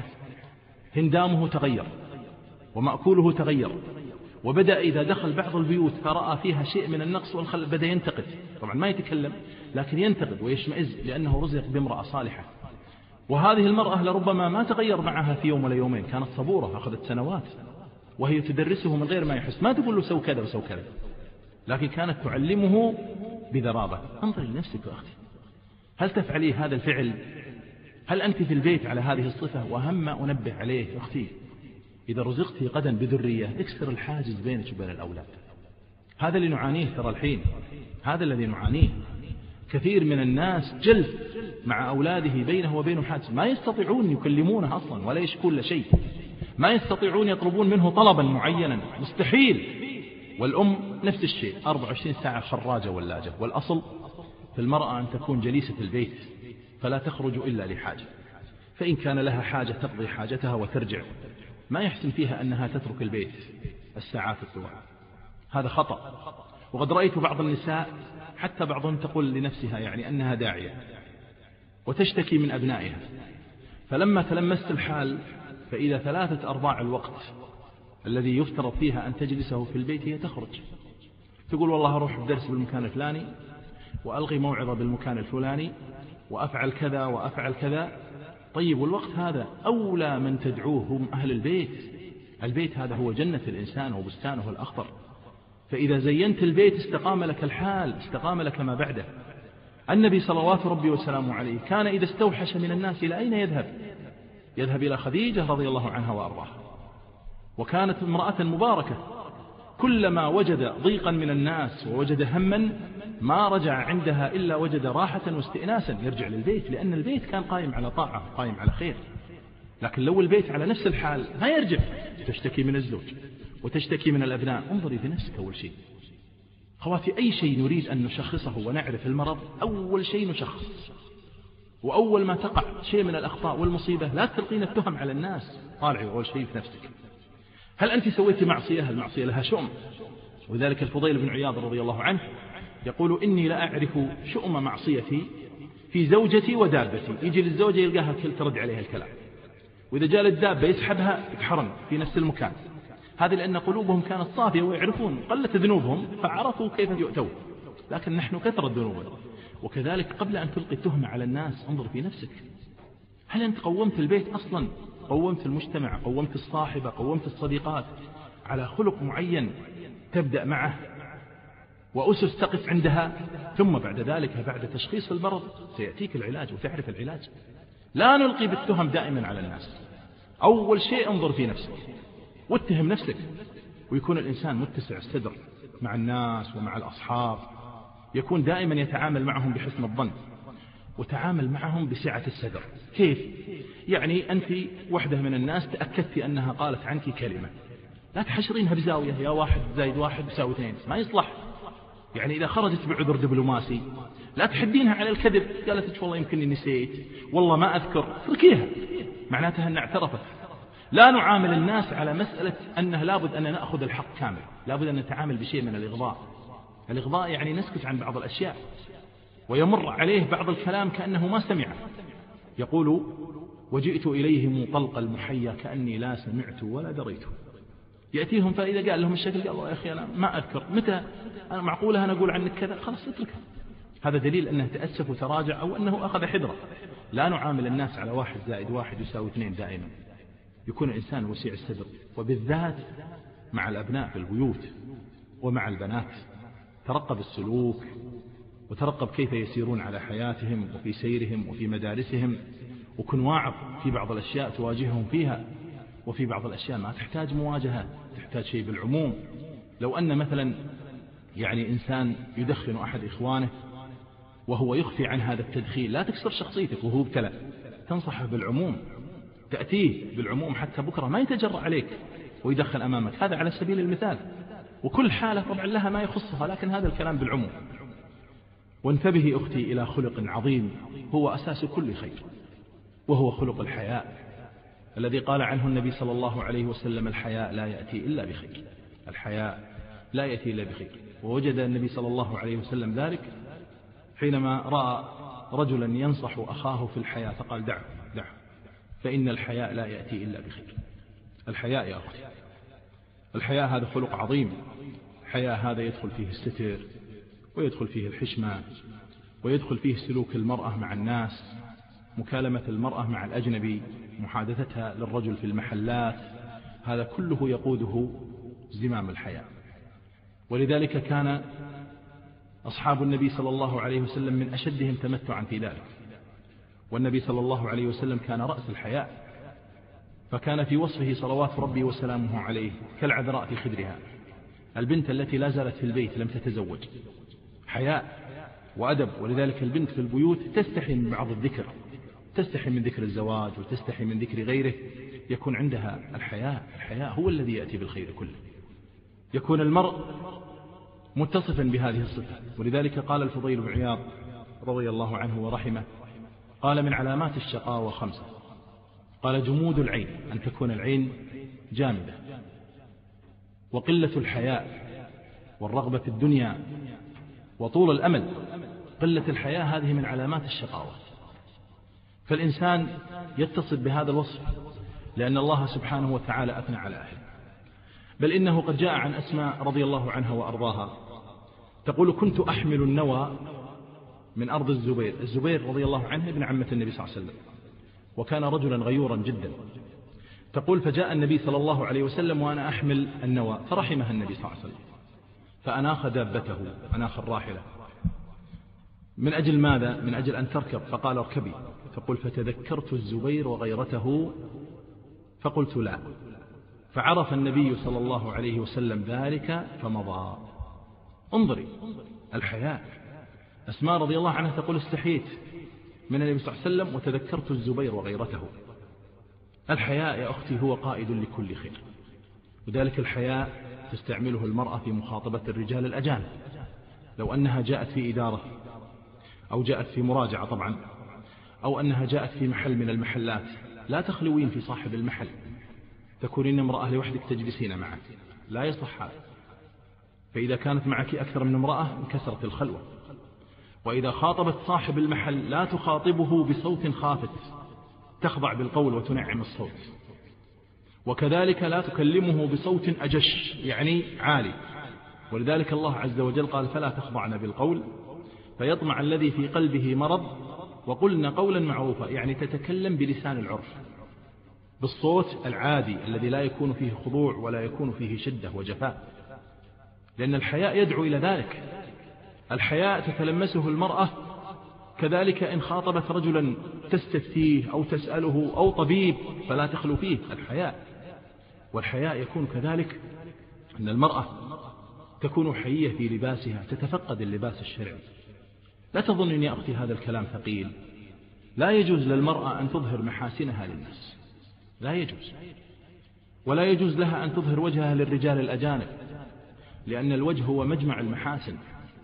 هندامه تغير ومأكوله تغير، وبدأ إذا دخل بعض البيوت فرأى فيها شيء من النقص والخلل بدأ ينتقد. طبعا ما يتكلم لكن ينتقد ويشمئز لأنه رزق بامرأة صالحة. وهذه المرأة لربما ما تغير معها في يوم ولا يومين، كانت صبورة أخذت سنوات وهي تدرسه من غير ما يحس، ما تقول له سو كذا وسو كذا، لكن كانت تعلمه بذرابة. انظري لنفسك يا أختي، هل تفعلي هذا الفعل؟ هل أنت في البيت على هذه الصفة؟ وأهم ما أنبه عليه أختي، إذا رزقتي غدا بذرية اكسر الحاجز بينك وبين الأولاد. هذا اللي نعانيه ترى الحين، هذا الذي نعانيه. كثير من الناس جلف مع أولاده بينه وبينه حاجز، ما يستطيعون يكلمونه أصلا ولا يشكون لشيء، ما يستطيعون يطلبون منه طلبا معينا، مستحيل. والأم نفس الشيء، 24 ساعة خراجة ولاجة. والأصل في المرأة أن تكون جليسة البيت فلا تخرج إلا لحاجة، فإن كان لها حاجة تقضي حاجتها وترجع. ما يحسن فيها أنها تترك البيت الساعات الطوال، هذا خطأ. وقد رأيت بعض النساء حتى بعضهم تقول لنفسها يعني أنها داعية، وتشتكي من أبنائها. فلما تلمست الحال فإذا 3/4 الوقت الذي يفترض فيها أن تجلسه في البيت هي تخرج، تقول والله أروح بدرس بالمكان الفلاني وألغي موعظة بالمكان الفلاني وأفعل كذا وأفعل كذا. طيب والوقت هذا أولى من تدعوه هم أهل البيت. البيت هذا هو جنة الإنسان وبستانه الأخضر، فإذا زينت البيت استقام لك الحال، استقام لك ما بعده. النبي صلوات ربي وسلامه عليه كان إذا استوحش من الناس إلى أين يذهب؟ يذهب إلى خديجة رضي الله عنها وأرضاها، وكانت امرأة مباركة، كلما وجد ضيقا من الناس ووجد هما ما رجع عندها إلا وجد راحة واستئناسا يرجع للبيت، لأن البيت كان قائم على طاعة قائم على خير. لكن لو البيت على نفس الحال ما يرجع، تشتكي من الزوج وتشتكي من الأبناء. انظري في نفسك أول شيء. خواتي، أي شيء نريد أن نشخصه ونعرف المرض أول شيء نشخص، وأول ما تقع شيء من الأخطاء والمصيبة لا تلقين التهم على الناس، طالعي أول شيء في نفسك. هل أنت سويت معصية؟ المعصية لها شؤم، وذلك الفضيل بن عياض رضي الله عنه يقول إني لا أعرف شؤم معصيتي في زوجتي ودابتي. يجي للزوجة يلقاها ترد عليها الكلام، وإذا جاء للدابة يسحبها يتحرم في نفس المكان. هذا لأن قلوبهم كانت صافية ويعرفون قلت ذنوبهم فعرفوا كيف يؤتون، لكن نحن كثرت ذنوبنا. وكذلك قبل أن تلقي التهمة على الناس انظر في نفسك، هل أنت قومت البيت أصلا؟ قومت المجتمع؟ قومت الصاحبة؟ قومت الصديقات على خلق معين تبدأ معه وأسس تقف عندها؟ ثم بعد ذلك بعد تشخيص المرض سيأتيك العلاج وتعرف العلاج. لا نلقي بالتهم دائما على الناس. أول شيء انظر في نفسك واتهم نفسك، ويكون الإنسان متسع الصدر مع الناس ومع الأصحاب، يكون دائما يتعامل معهم بحسن الظن وتعامل معهم بسعة الصدر. كيف؟ يعني أنت وحدة من الناس تأكدت أنها قالت عنك كلمة، لا تحشرينها بزاوية يا 1 زائد 1 يساوي 2، ما يصلح. يعني إذا خرجت بعذر دبلوماسي لا تحدينها على الكذب، قالت والله يمكنني نسيت، والله ما أذكر، اتركيها، معناتها أن اعترفت. لا نعامل الناس على مسألة أنه لابد أن نأخذ الحق كامل، لابد أن نتعامل بشيء من الإغضاء. الإغضاء يعني نسكت عن بعض الأشياء ويمر عليه بعض الكلام كأنه ما سمعه. يقول وجئت إليهم طلق المحيا كأني لا سمعت ولا دريت. يأتيهم فإذا قال لهم الشكل قال الله يا أخي أنا ما أذكر، متى أنا معقولة أنا أقول عنك كذا، خلاص اتركها. هذا دليل أنه تأسف وتراجع أو أنه أخذ حذره. لا نعامل الناس على 1 زائد 1 يساوي 2 دائما. يكون الإنسان وسيع الصدر، وبالذات مع الأبناء في البيوت ومع البنات. ترقب السلوك وترقب كيف يسيرون على حياتهم وفي سيرهم وفي مدارسهم، وكن واعظ في بعض الأشياء تواجههم فيها، وفي بعض الأشياء ما تحتاج مواجهة، تحتاج شيء بالعموم. لو أن مثلا يعني إنسان يدخن أحد إخوانه وهو يخفي عن هذا التدخين، لا تكسر شخصيتك وهو ابتلى، تنصحه بالعموم، تأتيه بالعموم حتى بكرة ما يتجرأ عليك ويدخن أمامك. هذا على سبيل المثال، وكل حالة طبعا لها ما يخصها، لكن هذا الكلام بالعموم. وانتبهي أختي إلى خلق عظيم هو أساس كل خير، وهو خلق الحياء الذي قال عنه النبي صلى الله عليه وسلم الحياء لا يأتي إلا بخير. الحياء لا يأتي إلا بخير. ووجد النبي صلى الله عليه وسلم ذلك حينما رأى رجلا ينصح أخاه في الحياء فقال دعه فإن الحياء لا يأتي إلا بخير. الحياء يا أخي، الحياء هذا خلق عظيم. الحياء هذا يدخل فيه الستر، ويدخل فيه الحشمة، ويدخل فيه سلوك المرأة مع الناس، مكالمة المرأة مع الأجنبي، محادثتها للرجل في المحلات، هذا كله يقوده زمام الحياء. ولذلك كان أصحاب النبي صلى الله عليه وسلم من أشدهم تمتعا في ذلك. والنبي صلى الله عليه وسلم كان رأس الحياء، فكان في وصفه صلوات ربي وسلامه عليه كالعذراء في خدرها، البنت التي لا زالت في البيت لم تتزوج. حياء وأدب. ولذلك البنت في البيوت تستحي من بعض الذكر، تستحي من ذكر الزواج وتستحي من ذكر غيره، يكون عندها الحياء. الحياء هو الذي يأتي بالخير كله. يكون المرء متصفا بهذه الصفة. ولذلك قال الفضيل بن عياض رضي الله عنه ورحمه، قال من علامات الشقاوة 5، قال جمود العين، أن تكون العين جامدة، وقلة الحياء، والرغبة في الدنيا، وطول الأمل. قلة الحياء هذه من علامات الشقاوة. فالإنسان يتصف بهذا الوصف لأن الله سبحانه وتعالى أثنى على أهله. بل إنه قد جاء عن أسماء رضي الله عنها وأرضاها تقول: كنت أحمل النوى من أرض الزبير. الزبير رضي الله عنه ابن عمة النبي صلى الله عليه وسلم، وكان رجلا غيورا جدا. تقول: فجاء النبي صلى الله عليه وسلم وأنا أحمل النوى فرحمها النبي صلى الله عليه وسلم، فأناخ دابته، أناخ الراحلة. من أجل ماذا؟ من أجل أن تركب، فقال: اركبي. تقول: فتذكرت الزبير وغيرته فقلت لا، فعرف النبي صلى الله عليه وسلم ذلك فمضى. انظري الحياء. أسماء رضي الله عنها تقول: استحييت من النبي صلى الله عليه وسلم وتذكرت الزبير وغيرته. الحياء يا أختي هو قائد لكل خير، وذلك الحياء تستعمله المرأة في مخاطبة الرجال الأجانب. لو أنها جاءت في إدارة أو جاءت في مراجعة طبعا، أو أنها جاءت في محل من المحلات، لا تخلوين في صاحب المحل، تكونين امرأة لوحدك تجلسين معك، لا يصح هذا. فإذا كانت معك أكثر من امرأة انكسرت الخلوة. وإذا خاطبت صاحب المحل لا تخاطبه بصوت خافت، تخضع بالقول وتنعم الصوت. وكذلك لا تكلمه بصوت أجش يعني عالي. ولذلك الله عز وجل قال: فلا تخضعن بالقول فيطمع الذي في قلبه مرض وقلن قولا معروفا، يعني تتكلم بلسان العرف، بالصوت العادي الذي لا يكون فيه خضوع ولا يكون فيه شدة وجفاء، لأن الحياء يدعو إلى ذلك. الحياء تتلمسه المرأة كذلك إن خاطبت رجلا تستفتيه أو تسأله أو طبيب فلا تخلو فيه الحياء. والحياء يكون كذلك أن المرأة تكون حيية في لباسها، تتفقد اللباس الشرعي. لا تظن يا أختي هذا الكلام ثقيل. لا يجوز للمرأة أن تظهر محاسنها للناس، لا يجوز. ولا يجوز لها أن تظهر وجهها للرجال الأجانب، لأن الوجه هو مجمع المحاسن.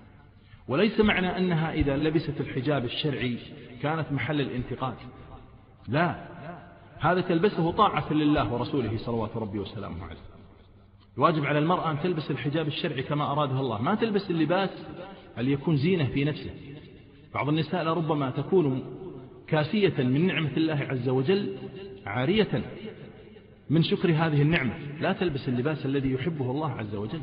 وليس معنى أنها إذا لبست الحجاب الشرعي كانت محل الانتقاد، لا، هذا تلبسه طاعة لله ورسوله صلوات ربي وسلامه عليه. الواجب على المرأة أن تلبس الحجاب الشرعي كما أرادها الله، ما تلبس اللباس اللي يكون زينة في نفسه. بعض النساء لربما تكون كاسية من نعمة الله عز وجل، عارية من شكر هذه النعمة، لا تلبس اللباس الذي يحبه الله عز وجل.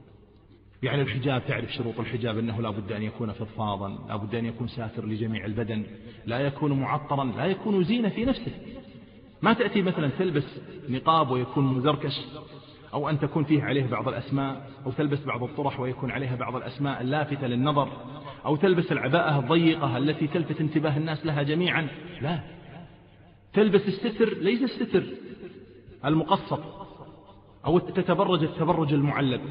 يعني الحجاب، تعرف شروط الحجاب أنه لا بد أن يكون فضفاضا، لا بد أن يكون ساتر لجميع البدن، لا يكون معطرا، لا يكون زينة في نفسه. ما تأتي مثلا تلبس نقاب ويكون مزركش، أو أن تكون فيه عليه بعض الأسماء، أو تلبس بعض الطرح ويكون عليها بعض الأسماء اللافتة للنظر، أو تلبس العباءة الضيقة التي تلفت انتباه الناس لها جميعا. لا، تلبس الستر، ليس الستر المقصط، أو تتبرج التبرج المعلب،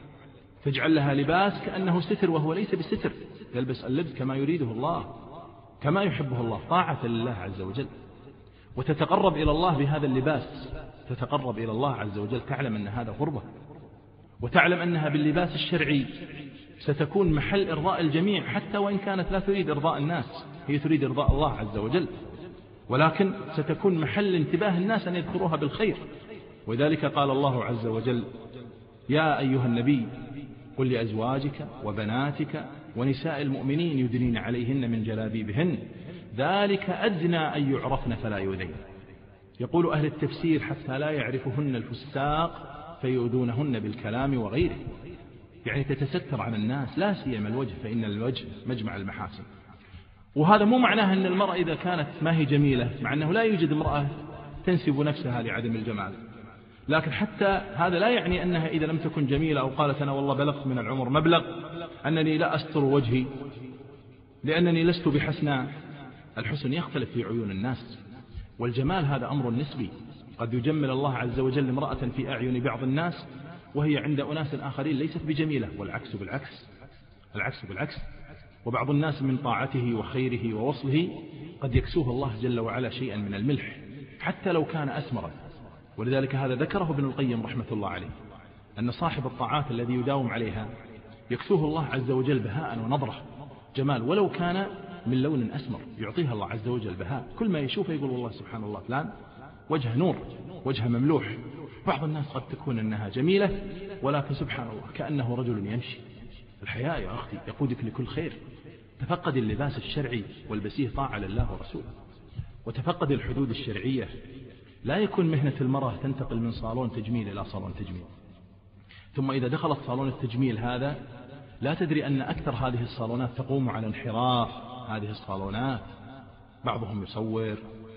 تجعل لها لباس كأنه ستر وهو ليس بستر. تلبس اللبس كما يريده الله، كما يحبه الله، طاعة لله عز وجل. وتتقرب إلى الله بهذا اللباس، تتقرب إلى الله عز وجل، تعلم أن هذا قربة، وتعلم أنها باللباس الشرعي ستكون محل إرضاء الجميع، حتى وإن كانت لا تريد إرضاء الناس، هي تريد إرضاء الله عز وجل، ولكن ستكون محل انتباه الناس أن يذكروها بالخير. وذلك قال الله عز وجل: يا أيها النبي قل لأزواجك وبناتك ونساء المؤمنين يدنين عليهن من جلابيبهن ذلك أدنى أن يعرفن فلا يؤذين. يقول أهل التفسير: حتى لا يعرفهن الفساق فيؤذونهن بالكلام وغيره، يعني تتستر عن الناس، لا سيما الوجه، فإن الوجه مجمع المحاسن. وهذا مو معناه أن المرأة إذا كانت ما هي جميلة، مع أنه لا يوجد امرأة تنسب نفسها لعدم الجمال، لكن حتى هذا لا يعني أنها إذا لم تكن جميلة أو قالت أنا والله بلغت من العمر مبلغ أنني لا أستر وجهي لأنني لست بحسناء. الحسن يختلف في عيون الناس، والجمال هذا أمر نسبي. قد يجمل الله عز وجل امرأة في أعين بعض الناس وهي عند أناس آخرين ليست بجميلة، والعكس بالعكس، العكس بالعكس. وبعض الناس من طاعته وخيره ووصله قد يكسوه الله جل وعلا شيئا من الملح حتى لو كان أسمرا. ولذلك هذا ذكره ابن القيم رحمة الله عليه، أن صاحب الطاعات الذي يداوم عليها يكسوه الله عز وجل بهاء ونظرة جمال، ولو كان من لون أسمر يعطيها الله عز وجل بهاء، كل ما يشوفه يقول والله سبحان الله فلان وجه نور، وجه مملوح. بعض الناس قد تكون أنها جميلة ولكن سبحان الله كأنه رجل يمشي. الحياء يا أختي يقودك لكل خير. تفقد اللباس الشرعي والبسيه طاعة لله ورسوله. وتفقد الحدود الشرعية. لا يكون مهنة المرأة تنتقل من صالون تجميل إلى صالون تجميل، ثم إذا دخلت صالون التجميل هذا لا تدري أن أكثر هذه الصالونات تقوم على انحراف هذه الصالونات. بعضهم يصور،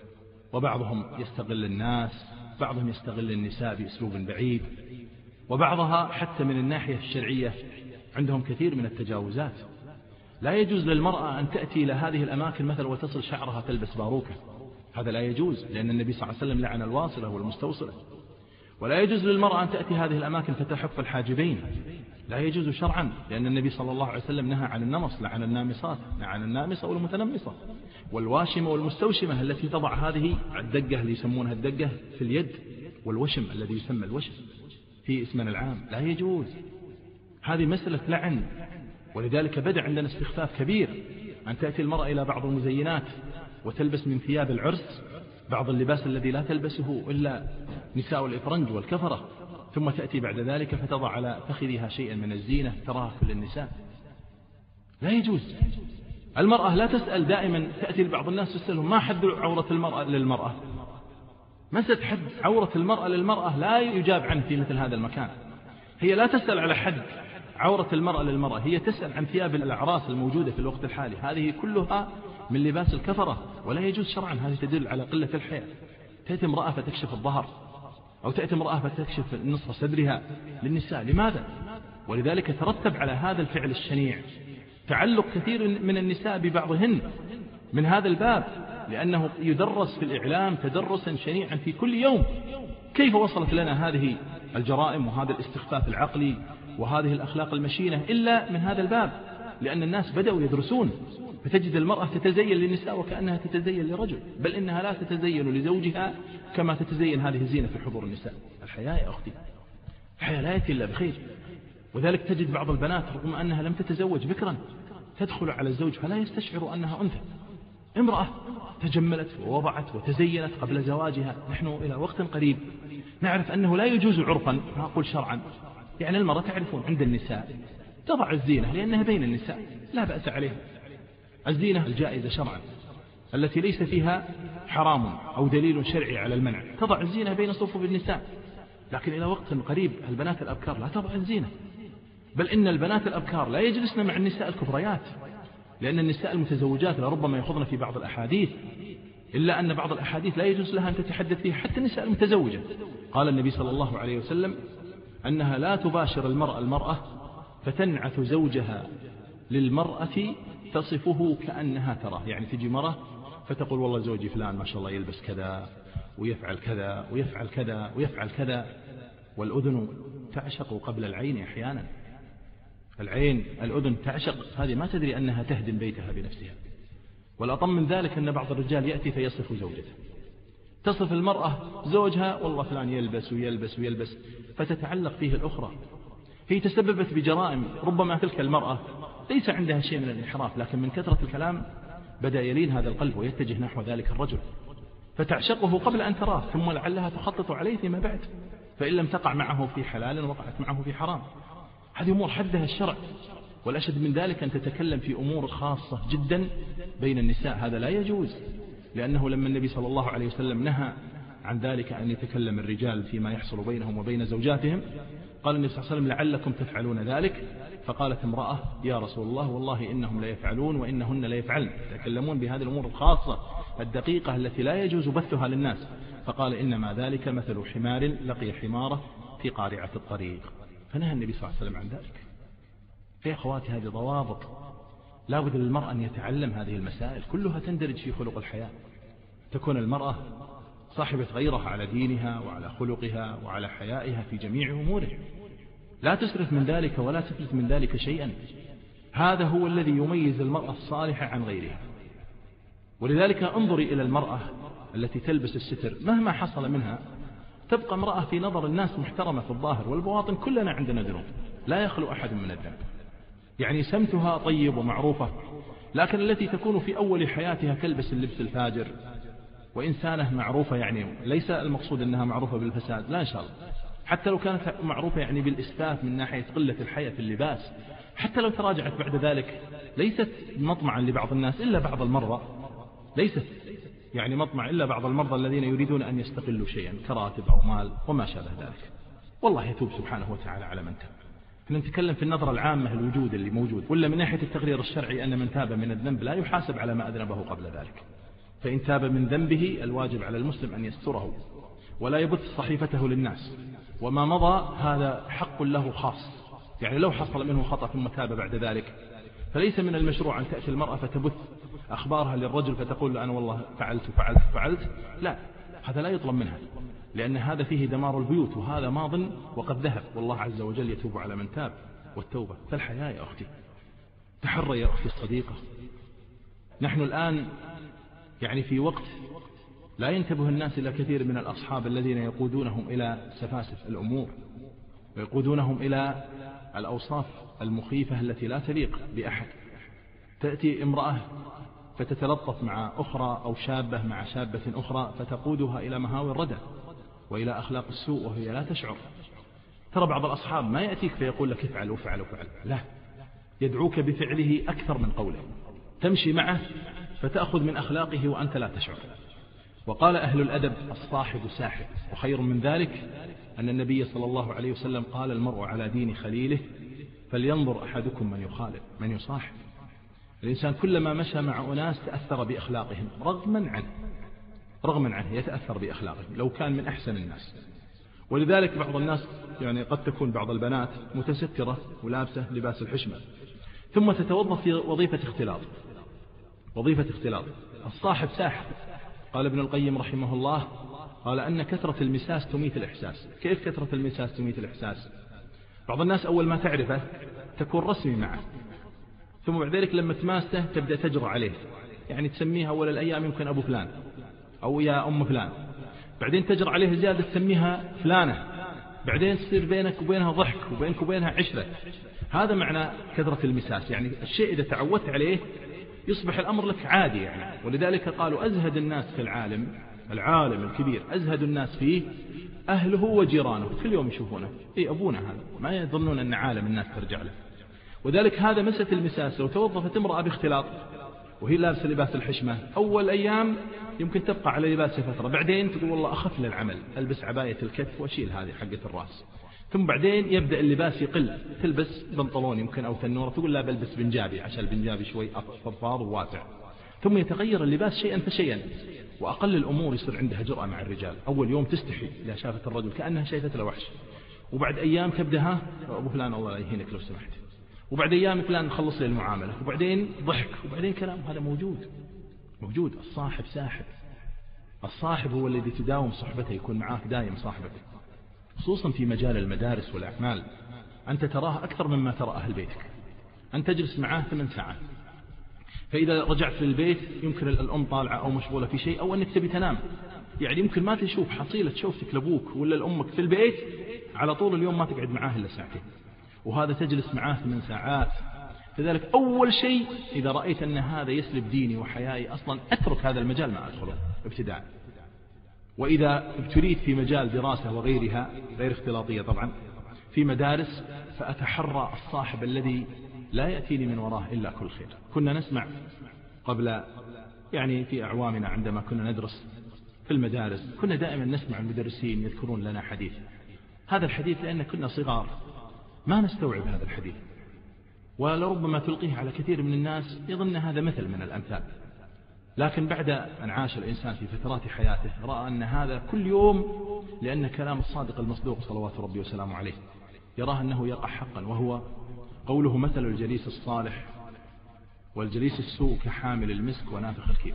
وبعضهم يستغل الناس، بعضهم يستغل النساء بأسلوب بعيد، وبعضها حتى من الناحية الشرعية عندهم كثير من التجاوزات. لا يجوز للمرأة أن تأتي إلى هذه الأماكن مثلا وتصل شعرها تلبس باروكة، هذا لا يجوز، لأن النبي صلى الله عليه وسلم لعن الواصلة والمستوصلة. ولا يجوز للمرأة أن تأتي هذه الأماكن فتحف الحاجبين، لا يجوز شرعا، لأن النبي صلى الله عليه وسلم نهى عن النمص، لعن النامصات، لعن النامصة والمتنمصة والواشمة والمستوشمة التي تضع هذه الدقة اللي يسمونها الدقة في اليد، والوشم الذي يسمى الوشم في اسمنا العام، لا يجوز. هذه مسألة لعن. ولذلك بدأ عندنا استخفاف كبير أن تأتي المرأة إلى بعض المزينات وتلبس من ثياب العرس بعض اللباس الذي لا تلبسه إلا نساء الإفرنج والكفرة، ثم تأتي بعد ذلك فتضع على فخذها شيئا من الزينة تراها كل النساء، لا يجوز. المرأة لا تسأل دائما، تأتي لبعض الناس تسألهم ما حد عورة المرأة للمرأة، مسألة حد عورة المرأة للمرأة لا يجاب عنه في مثل هذا المكان. هي لا تسأل على حد عورة المرأة للمرأة، هي تسأل عن ثياب الأعراس الموجودة في الوقت الحالي، هذه كلها من لباس الكفرة ولا يجوز شرعا، هذه تدل على قلة الحياء. تأتي امرأة فتكشف الظهر، أو تأتي امرأة فتكشف نصف صدرها للنساء، لماذا؟ ولذلك ترتب على هذا الفعل الشنيع تعلق كثير من النساء ببعضهن من هذا الباب، لأنه يدرس في الإعلام تدرسا شنيعا في كل يوم. كيف وصلت لنا هذه الجرائم وهذا الاستخفاف العقلي وهذه الأخلاق المشينة إلا من هذا الباب؟ لأن الناس بدأوا يدرسون، فتجد المرأة تتزين للنساء وكأنها تتزين لرجل، بل إنها لا تتزين لزوجها كما تتزين هذه الزينة في حضور النساء. الحياة يا أختي، الحياة لا يأتي إلا بخير. وذلك تجد بعض البنات رغم أنها لم تتزوج بكرا تدخل على الزوج فلا يستشعر أنها أنثى، امرأة تجملت ووضعت وتزينت قبل زواجها. نحن إلى وقت قريب نعرف أنه لا يجوز عرفا، ما أقول شرعا، يعني المرأة تعرفون عند النساء تضع الزينة لأنها بين النساء لا بأس عليها، الزينة الجائزة شرعا التي ليس فيها حرام أو دليل شرعي على المنع، تضع الزينة بين صفوف النساء. لكن إلى وقت قريب البنات الأبكار لا تضع الزينة، بل إن البنات الأبكار لا يجلسن مع النساء الكبريات، لأن النساء المتزوجات لربما يخضن في بعض الأحاديث، إلا أن بعض الأحاديث لا يجوز لها أن تتحدث فيها حتى النساء المتزوجة. قال النبي صلى الله عليه وسلم أنها لا تباشر المرأة فتنعت زوجها للمرأة تصفه كأنها تراه، يعني تجي مرة فتقول والله زوجي فلان ما شاء الله يلبس كذا ويفعل كذا ويفعل كذا ويفعل كذا، والأذن تعشق قبل العين أحيانا، الأذن تعشق، هذه ما تدري أنها تهدم بيتها بنفسها. والأطم من ذلك أن بعض الرجال يأتي فيصف زوجته، تصف المرأة زوجها والله فلان يلبس ويلبس ويلبس، فتتعلق فيه الأخرى. هي تسببت بجرائم، ربما تلك المرأة ليس عندها شيء من الانحراف، لكن من كثرة الكلام بدأ يلين هذا القلب ويتجه نحو ذلك الرجل، فتعشقه قبل أن تراه، ثم لعلها تخطط عليه فيما بعد، فإن لم تقع معه في حلال وقعت معه في حرام. هذه أمور حدها الشرع. والأشد من ذلك أن تتكلم في أمور خاصة جدا بين النساء، هذا لا يجوز، لأنه لما النبي صلى الله عليه وسلم نهى عن ذلك أن يتكلم الرجال فيما يحصل بينهم وبين زوجاتهم، قال النبي صلى الله عليه وسلم لعلكم تفعلون ذلك، فقالت امرأة يا رسول الله والله إنهم لا يفعلون وإنهن لا يفعلن، يتكلمون بهذه الأمور الخاصة الدقيقة التي لا يجوز بثها للناس، فقال إنما ذلك مثل حمار لقي حمارة في قارعة الطريق، فنهى النبي صلى الله عليه وسلم عن ذلك. في أخواتي هذه ضوابط، لا بد للمرأة أن يتعلم هذه المسائل، كلها تندرج في خلق الحياة، تكون المرأة صاحبة غيرها على دينها وعلى خلقها وعلى حيائها في جميع أمورها، لا تسرف من ذلك ولا تفلت من ذلك شيئا، هذا هو الذي يميز المرأة الصالحة عن غيرها. ولذلك انظري إلى المرأة التي تلبس الستر مهما حصل منها، تبقى امرأة في نظر الناس محترمة في الظاهر والبواطن، كلنا عندنا ذنوب لا يخلو أحد من الذنب، يعني سمتها طيب ومعروفة، لكن التي تكون في أول حياتها تلبس اللبس الفاجر وإنسانة معروفة، يعني ليس المقصود أنها معروفة بالفساد، لا إن شاء الله، حتى لو كانت معروفة يعني بالإسفاف من ناحية قلة الحياة في اللباس، حتى لو تراجعت بعد ذلك ليست مطمعا لبعض الناس إلا بعض المرة، ليست يعني مطمع إلا بعض المرضى الذين يريدون أن يستقلوا شيئا كراتب أو مال وما شابه ذلك. والله يتوب سبحانه وتعالى على من تاب. احنا نتكلم في النظرة العامة الوجود اللي موجود، ولا من ناحية التقرير الشرعي أن من تاب من الذنب لا يحاسب على ما أذنبه قبل ذلك. فإن تاب من ذنبه الواجب على المسلم أن يستره ولا يبث صحيفته للناس، وما مضى هذا حق له خاص. يعني لو حصل منه خطأ ثم تاب بعد ذلك فليس من المشروع أن تأتي المرأة فتبث أخبارها للرجل فتقول له أنا والله فعلت. لا، هذا لا يطلب منها، لأن هذا فيه دمار البيوت، وهذا ماض وقد ذهب، والله عز وجل يتوب على من تاب. والتوبة فالحياة يا أختي. تحرى يا أختي الصديقة. نحن الآن يعني في وقت لا ينتبه الناس إلى كثير من الأصحاب الذين يقودونهم إلى سفاسف الأمور، ويقودونهم إلى الأوصاف المخيفة التي لا تليق بأحد. تأتي امرأة فتتلطف مع أخرى أو شابة مع شابة أخرى فتقودها إلى مهاوي الردى وإلى أخلاق السوء وهي لا تشعر. ترى بعض الأصحاب ما يأتيك فيقول لك افعل وفعل وفعل، لا، يدعوك بفعله أكثر من قوله. تمشي معه فتأخذ من أخلاقه وأنت لا تشعر. وقال أهل الأدب الصاحب ساحب. وخير من ذلك أن النبي صلى الله عليه وسلم قال المرء على دين خليله فلينظر أحدكم من يصاحب. الإنسان كلما مشى مع أناس تأثر بأخلاقهم رغما عنه يتأثر بأخلاقهم لو كان من أحسن الناس. ولذلك بعض الناس يعني قد تكون بعض البنات متسترة ولابسة لباس الحشمة ثم تتوظف في وظيفة اختلاط. الصاحب ساحب. قال ابن القيم رحمه الله قال أن كثرة المساس تميت الإحساس. كيف كثرة المساس تميت الإحساس؟ بعض الناس أول ما تعرفه تكون رسمي معه، ثم بعد ذلك لما تماسته تبدأ تجرى عليه، يعني تسميها أول الأيام يمكن أبو فلان أو يا أم فلان، بعدين تجرى عليه زيادة تسميها فلانة، بعدين تصير بينك وبينها ضحك وبينك وبينها عشرة. هذا معنى كثرة المساس، يعني الشيء إذا تعودت عليه يصبح الأمر لك عادي يعني. ولذلك قالوا أزهد الناس في العالم الكبير أزهد الناس فيه أهله وجيرانه، كل يوم يشوفونه أبونا هذا، ما يظنون أن عالم الناس ترجع له. وذلك هذا مسة المساس. لو توظفت امرأة باختلاط وهي لابسة لباس الحشمة أول أيام يمكن تبقى على لباسها فترة، بعدين تقول والله أخف للعمل ألبس عباية الكتف وأشيل هذه حقة الرأس، ثم بعدين يبدأ اللباس يقل، تلبس بنطلون يمكن أو تنورة تقول لا بلبس بنجابي عشان البنجابي شوي فضفاض وواسع، ثم يتغير اللباس شيئا فشيئا، وأقل الأمور يصير عندها جرأة مع الرجال. أول يوم تستحي إذا شافت الرجل كأنها شايفت له وحش، وبعد أيام تبدأ أبو فلان الله يهينك لو سمحت، وبعد أيام فلان نخلص لي المعاملة، وبعدين ضحك وبعدين كلام. هذا موجود. الصاحب ساحب. الصاحب هو الذي تداوم صحبته، يكون معاك دائم صاحبك، خصوصا في مجال المدارس والأعمال. أنت تراه أكثر مما ترى أهل بيتك. أنت تجلس معاه 8 ساعات، فإذا رجعت للبيت يمكن الأم طالعة أو مشغولة في شيء أو أنك تبي تنام، يعني يمكن ما تشوف حصيلة شوفتك لأبوك ولا لأمك في البيت على طول اليوم ما تقعد معاه إلا ساعتين، وهذا تجلس معاه 8 ساعات. لذلك أول شيء إذا رأيت أن هذا يسلب ديني وحيائي أصلا أترك هذا المجال ما أدخله ابتداء. وإذا ابتليت في مجال دراسة وغيرها غير اختلاطية طبعا في مدارس فأتحرى الصاحب الذي لا يأتيني من وراه إلا كل خير. كنا نسمع قبل يعني في أعوامنا عندما كنا ندرس في المدارس كنا دائما نسمع المدرسين يذكرون لنا حديث. هذا الحديث لأن كنا صغار ما نستوعب هذا الحديث، ولربما تلقيه على كثير من الناس يظن هذا مثل من الأمثال، لكن بعد أن عاش الإنسان في فترات حياته رأى أن هذا كل يوم، لأن كلام الصادق المصدوق صلوات ربي وسلامه عليه يراه أنه يقع حقا، وهو قوله مثل الجليس الصالح والجليس السوء كحامل المسك ونافخ الكير.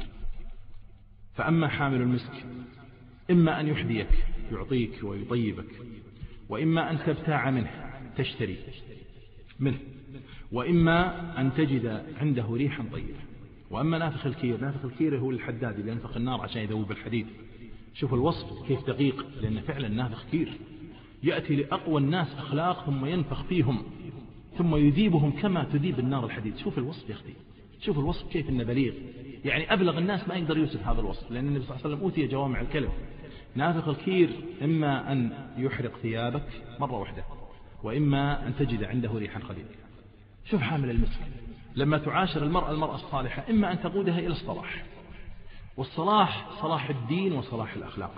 فأما حامل المسك إما أن يحذيك يعطيك ويطيبك، وإما أن تبتاع منه تشتري منه، وإما أن تجد عنده ريحا طيبة. وأما نافخ الكير هو الحداد اللي ينفخ النار عشان يذوب الحديد. شوف الوصف كيف دقيق، لأن فعلا نافخ كير يأتي لأقوى الناس أخلاق ثم ينفخ فيهم ثم يذيبهم كما تذيب النار الحديد. شوف الوصف يا أختي، شوف الوصف كيف إنه بليغ، يعني أبلغ الناس ما يقدر يوصف هذا الوصف، لأن النبي صلى الله عليه وسلم أوتي جوامع الكلم. نافخ الكير إما أن يحرق ثيابك مرة واحدة، وإما أن تجد عنده ريحا خبيثة. شوف حامل المسك لما تعاشر المرأة الصالحة إما أن تقودها إلى الصلاح، والصلاح صلاح الدين وصلاح الأخلاق،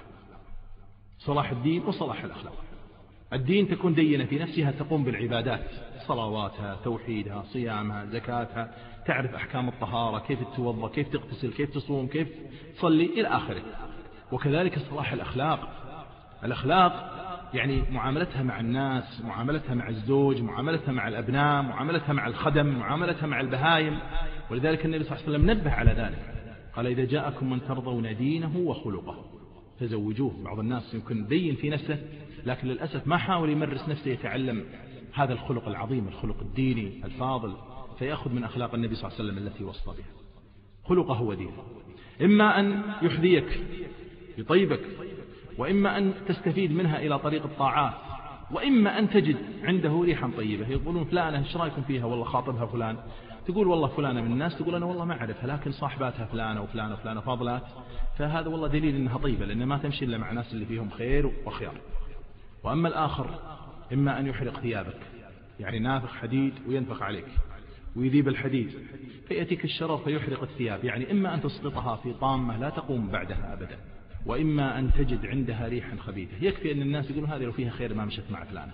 صلاح الدين وصلاح الأخلاق. الدين تكون دينة في نفسها، تقوم بالعبادات، صلواتها، توحيدها، صيامها، زكاتها، تعرف أحكام الطهارة، كيف تتوضأ، كيف تغتسل، كيف تصوم، كيف تصلي إلى آخره. وكذلك صلاح الأخلاق. الأخلاق يعني معاملتها مع الناس، معاملتها مع الزوج، معاملتها مع الأبناء، معاملتها مع الخدم، معاملتها مع البهائم. ولذلك النبي صلى الله عليه وسلم نبه على ذلك، قال إذا جاءكم من ترضون دينه وخلقه فزوجوه. بعض الناس يمكن دين في نفسه، لكن للأسف ما حاول يمرس نفسه يتعلم هذا الخلق العظيم، الخلق الديني الفاضل، فيأخذ من أخلاق النبي صلى الله عليه وسلم التي وصى بها. خلقه هو دينه، إما أن يحذيك يطيبك، وإما أن تستفيد منها إلى طريق الطاعات، وإما أن تجد عنده ريحا طيبة. يقولون فلانة ايش رايكم فيها؟ والله خاطبها فلان، تقول والله فلانة من الناس، تقول أنا والله ما أعرفها، لكن صاحباتها فلانة وفلانة وفلانة فاضلات، فهذا والله دليل أنها طيبة، لأن ما تمشي إلا مع ناس اللي فيهم خير وخيار. وأما الآخر إما أن يحرق ثيابك، يعني نافخ حديد وينفخ عليك ويذيب الحديد، فيأتيك الشرر فيحرق الثياب، يعني إما أن تسقطها في طامة لا تقوم بعدها أبدا، وإما أن تجد عندها ريحا خبيثة. يكفي أن الناس يقولون هذه لو فيها خير ما مشت مع فلانة.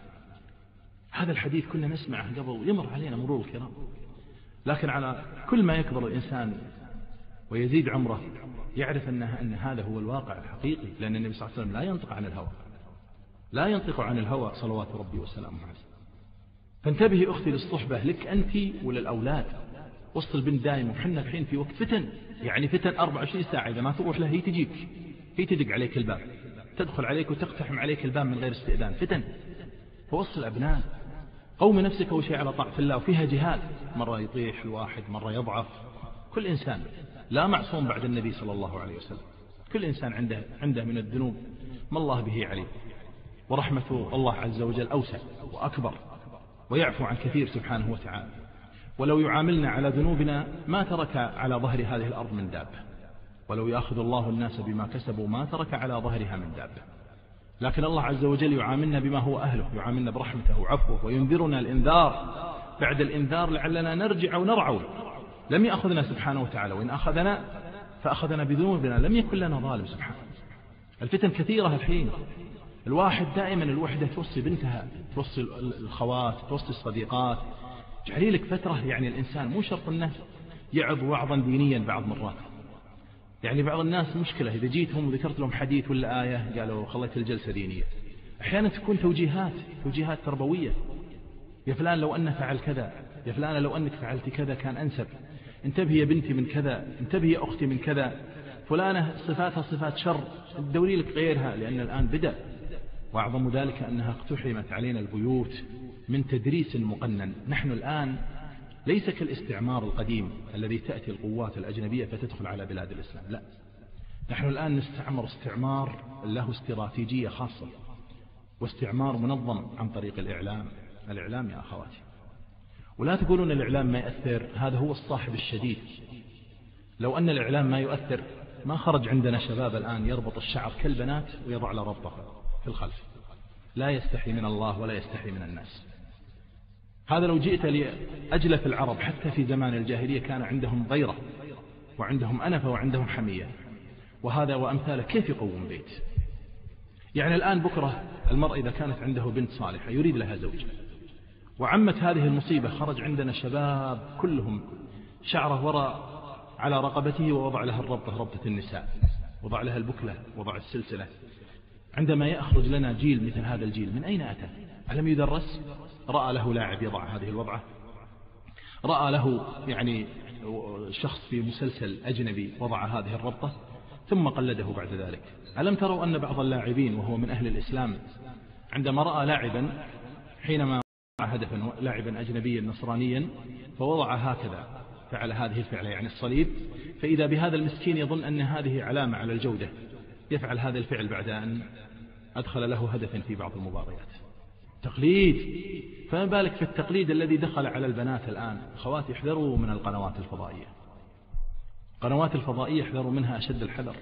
هذا الحديث كنا نسمعه قبل، يمر علينا مرور الكرام، لكن على كل ما يكبر الإنسان ويزيد عمره يعرف أن هذا هو الواقع الحقيقي، لأن النبي صلى الله عليه وسلم لا ينطق عن الهوى، لا ينطق عن الهوى صلوات ربي وسلامه عليه. فانتبهي أختي للصحبة لك أنت وللأولاد. وصل البنت دائما، وحنا الحين في وقت فتن، يعني فتن 24 ساعة، إذا ما تروح لها هي تجيك، هي تدق عليك الباب، تدخل عليك وتقتحم عليك الباب من غير استئذان، فتن. فوصل الأبناء، قوم نفسك أول شيء على طاعة الله، وفيها جهاد، مرة يطيح الواحد، مرة يضعف. كل إنسان لا معصوم بعد النبي صلى الله عليه وسلم، كل إنسان عنده من الذنوب ما الله به عليه، ورحمة الله عز وجل أوسع وأكبر، ويعفو عن كثير سبحانه وتعالى. ولو يعاملنا على ذنوبنا ما ترك على ظهر هذه الأرض من دابة، ولو يأخذ الله الناس بما كسبوا ما ترك على ظهرها من دابة. لكن الله عز وجل يعاملنا بما هو أهله، يعاملنا برحمته وعفوه، وينذرنا الإنذار بعد الإنذار لعلنا نرجع ونرعو. لم يأخذنا سبحانه وتعالى، وإن أخذنا فأخذنا بذنوبنا، لم يكن لنا ظالم سبحانه. الفتن كثيرة الحين، الواحد دائما الوحدة توصي بنتها، توصي الخوات، توصي الصديقات. جعلي لك فترة، يعني الإنسان مو شرط أنه يعظ وعظا دينيا بعض مرات. يعني بعض الناس مشكلة إذا جيتهم وذكرت لهم حديث ولا آية قالوا خليت الجلسة دينية. أحيانا تكون توجيهات تربوية، يا فلان لو أنه فعل كذا، يا فلان لو أنك فعلت كذا كان أنسب، انتبهي يا بنتي من كذا، انتبهي يا أختي من كذا، فلانة صفاتها صفات شر، تدوري لك غيرها، لأن الآن بدأ. وأعظم ذلك أنها اقتحمت علينا البيوت من تدريس مقنن. نحن الآن ليس كالاستعمار القديم الذي تأتي القوات الأجنبية فتدخل على بلاد الإسلام، لا، نحن الآن نستعمر استعمار له استراتيجية خاصة، واستعمار منظم عن طريق الإعلام يا أخواتي. ولا تقولون الإعلام ما يؤثر، هذا هو الصاحب الشديد. لو أن الإعلام ما يؤثر ما خرج عندنا شباب الآن يربط الشعر كالبنات ويضع له ربطة في الخلف، لا يستحي من الله ولا يستحي من الناس. هذا لو جئت لأجلف العرب حتى في زمان الجاهلية كان عندهم غيرة وعندهم أنفة وعندهم حمية، وهذا وأمثاله كيف يقوم بيت؟ يعني الآن بكرة المرأة إذا كانت عنده بنت صالحة يريد لها زوج، وعمت هذه المصيبة، خرج عندنا شباب كلهم شعره وراء على رقبته ووضع لها الربطة، ربطة النساء، وضع لها البكلة، وضع السلسلة. عندما يخرج لنا جيل مثل هذا الجيل من أين أتى؟ ألم يدرس؟ رأى له لاعب يضع هذه الوضعة، رأى له يعني شخص في مسلسل أجنبي وضع هذه الربطة ثم قلده بعد ذلك. ألم تروا أن بعض اللاعبين وهو من أهل الإسلام عندما رأى لاعبا حينما هدفا لاعبا أجنبيا نصرانيا فوضع هكذا، فعل هذه الفعلة يعني الصليب، فإذا بهذا المسكين يظن أن هذه علامة على الجودة، يفعل هذا الفعل بعد أن أدخل له هدفا في بعض المباريات. تقليد، فما بالك في التقليد الذي دخل على البنات الآن. أخواتي احذروا من القنوات الفضائية، القنوات الفضائية احذروا منها أشد الحذر،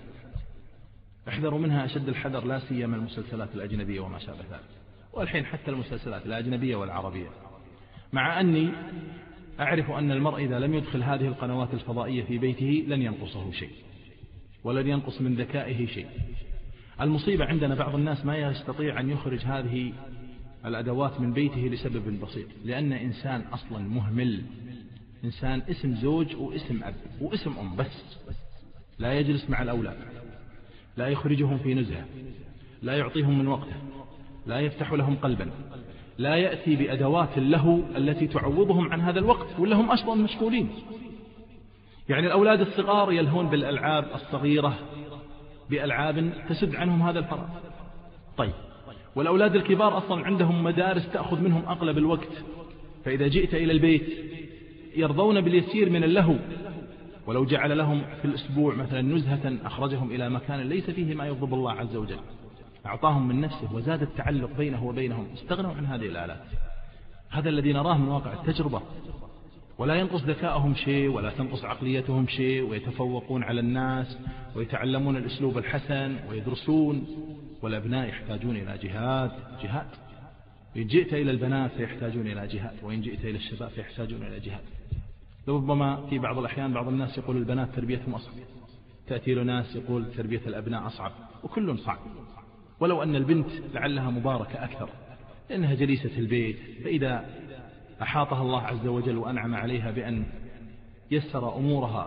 احذروا منها أشد الحذر، لا سيما المسلسلات الأجنبية وما شابه ذلك، والحين حتى المسلسلات الأجنبية والعربية. مع أني أعرف أن المرء إذا لم يدخل هذه القنوات الفضائية في بيته لن ينقصه شيء، ولن ينقص من ذكائه شيء. المصيبة عندنا بعض الناس ما يستطيع أن يخرج هذه الأدوات من بيته لسبب بسيط، لأن إنسان أصلا مهمل، إنسان اسم زوج واسم أب واسم أم بس، لا يجلس مع الأولاد، لا يخرجهم في نزهة، لا يعطيهم من وقته، لا يفتح لهم قلبا، لا يأتي بأدوات له التي تعوضهم عن هذا الوقت، ولا هم أصلا مشغولين. يعني الأولاد الصغار يلهون بالألعاب الصغيرة بألعاب تسد عنهم هذا الفراغ. طيب، والأولاد الكبار أصلا عندهم مدارس تأخذ منهم أغلب الوقت، فإذا جئت إلى البيت يرضون باليسير من اللهو، ولو جعل لهم في الأسبوع مثلا نزهة أخرجهم إلى مكان ليس فيه ما يغضب الله عز وجل، أعطاهم من نفسه وزاد التعلق بينه وبينهم، استغنوا عن هذه الآلات. هذا الذي نراه من واقع التجربة. ولا ينقص ذكاءهم شيء ولا تنقص عقليتهم شيء، ويتفوقون على الناس ويتعلمون الأسلوب الحسن ويدرسون. والأبناء يحتاجون إلى جهاد. إن جئت إلى البنات فيحتاجون إلى جهاد، وإن جئت إلى الشباب فيحتاجون إلى جهاد. ربما في بعض الأحيان بعض الناس يقول البنات تربيتهم أصعب، تأتي له ناس يقول تربية الأبناء أصعب، وكل صعب. ولو أن البنت لعلها مباركة أكثر لأنها جليسة البيت، فإذا أحاطها الله عز وجل وأنعم عليها بأن يسر أمورها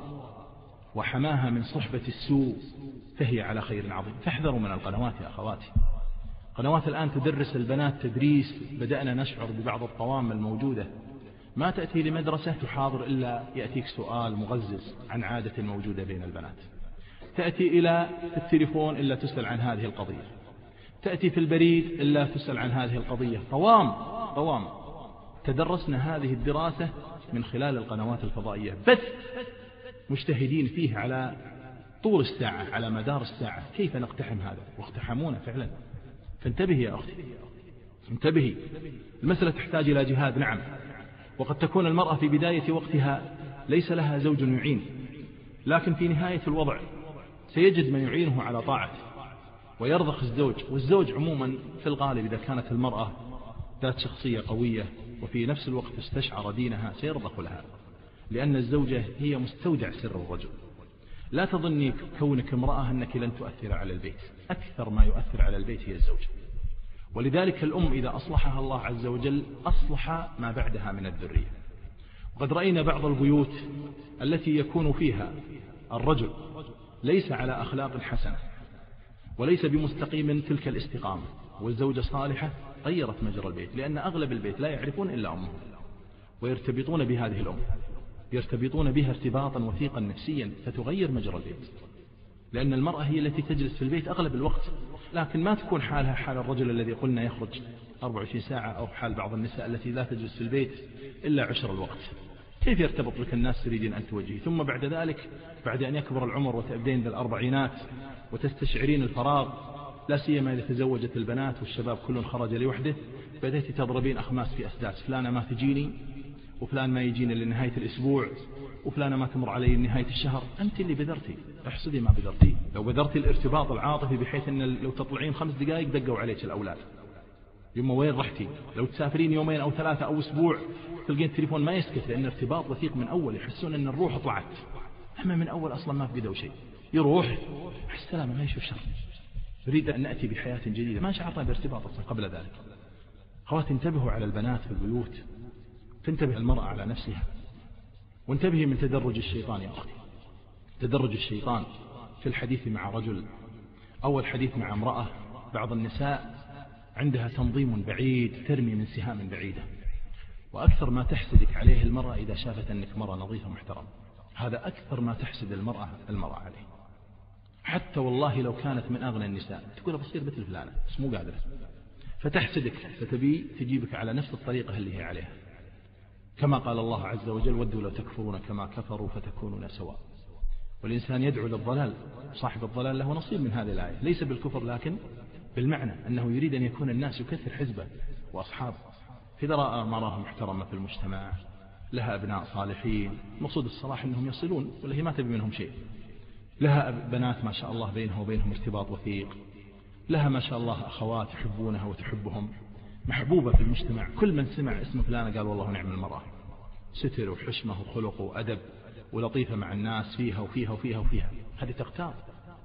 وحماها من صحبة السوء فهي على خير عظيم. فاحذروا من القنوات يا أخواتي. قنوات الآن تدرس البنات تدريس بدأنا نشعر ببعض الطوام الموجودة. ما تأتي لمدرسة تحاضر إلا يأتيك سؤال مغزز عن عادة موجودة بين البنات، تأتي إلى التليفون إلا تسأل عن هذه القضية، تأتي في البريد إلا تسأل عن هذه القضية. طوام تدرسنا هذه الدراسة من خلال القنوات الفضائية بس، مجتهدين فيه على طول الساعة على مدار الساعة. كيف نقتحم هذا؟ واقتحمونا فعلا. فانتبهي يا أختي، انتبهي. المسألة تحتاج إلى جهاد، نعم. وقد تكون المرأة في بداية وقتها ليس لها زوج يعين، لكن في نهاية الوضع سيجد من يعينه على طاعته ويرضخ الزوج. والزوج عموما في الغالب إذا كانت المرأة ذات شخصية قوية وفي نفس الوقت استشعر دينها سيرضخ لها، لأن الزوجة هي مستودع سر الرجل. لا تظني كونك امرأة أنك لن تؤثر على البيت، أكثر ما يؤثر على البيت هي الزوجة. ولذلك الأم إذا أصلحها الله عز وجل أصلح ما بعدها من الذرية. وقد رأينا بعض البيوت التي يكون فيها الرجل ليس على أخلاق حسنة وليس بمستقيم تلك الاستقامة، والزوجة صالحة، غيرت مجرى البيت، لأن أغلب البيت لا يعرفون إلا أمهم ويرتبطون بهذه الأم، يرتبطون بها ارتباطا وثيقا نفسيا، فتغير مجرى البيت. لأن المرأة هي التي تجلس في البيت أغلب الوقت، لكن ما تكون حالها حال الرجل الذي قلنا يخرج 24 ساعة، أو حال بعض النساء التي لا تجلس في البيت إلا 10 الوقت. كيف يرتبط بك الناس تريدين أن توجهي؟ ثم بعد ذلك بعد أن يكبر العمر وتبدين بالأربعينات وتستشعرين الفراغ، لا سيما إذا تزوجت البنات والشباب كل خرج لوحده، بدأت تضربين أخماس في أسداس، فلانة ما تجيني، وفلان ما يجيني لنهاية الأسبوع، وفلانة ما تمر علي لنهاية الشهر. أنت اللي بذرتي، احسدي ما بذرتي. لو بذرتي الارتباط العاطفي بحيث أن لو تطلعين 5 دقائق دقوا عليك الأولاد، يوم وين رحتي؟ لو تسافرين 2 أو 3 أو أسبوع تلقين التليفون ما يسكت، لأن ارتباط وثيق من أول، يحسون أن الروح طلعت. أما من أول أصلا ما فقدوا شيء، يروح السلامة ما يشوف شر. نريد أن نأتي بحياة جديدة، ما شعرنا بارتباط أصلا قبل ذلك. خواتي انتبهوا على البنات في البيوت، تنتبه المرأة على نفسها، وانتبهي من تدرج الشيطان يا أختي. تدرج الشيطان في الحديث مع رجل أو الحديث مع امرأة. بعض النساء عندها تنظيم بعيد، ترمي من سهام بعيدة، وأكثر ما تحسدك عليه المرأة إذا شافت أنك مرأة نظيفة محترمة. هذا أكثر ما تحسد المرأة عليه. حتى والله لو كانت من أغنى النساء تقول بصير مثل فلانة بس مو قادرة، فتحسدك، فتبي تجيبك على نفس الطريقة اللي هي عليها. كما قال الله عز وجل: ودوا لو تكفرون كما كفروا فتكونون سواء. والإنسان يدعو للضلال، صاحب الضلال له نصيب من هذه الآية، ليس بالكفر لكن بالمعنى أنه يريد أن يكون الناس يكثر حزبه وأصحابه. فإذا رأى مرأة محترمة في المجتمع لها أبناء صالحين، مقصود الصلاح أنهم يصلون ولا هي ما تبي منهم شيء، لها بنات ما شاء الله بينها وبينهم ارتباط وثيق، لها ما شاء الله أخوات يحبونها وتحبهم، محبوبة في المجتمع. كل من سمع اسم فلانة قال والله نعم المرأة، ستر وحشمة وخلق وأدب ولطيفة مع الناس، فيها وفيها وفيها وفيها. هذه تغتاب،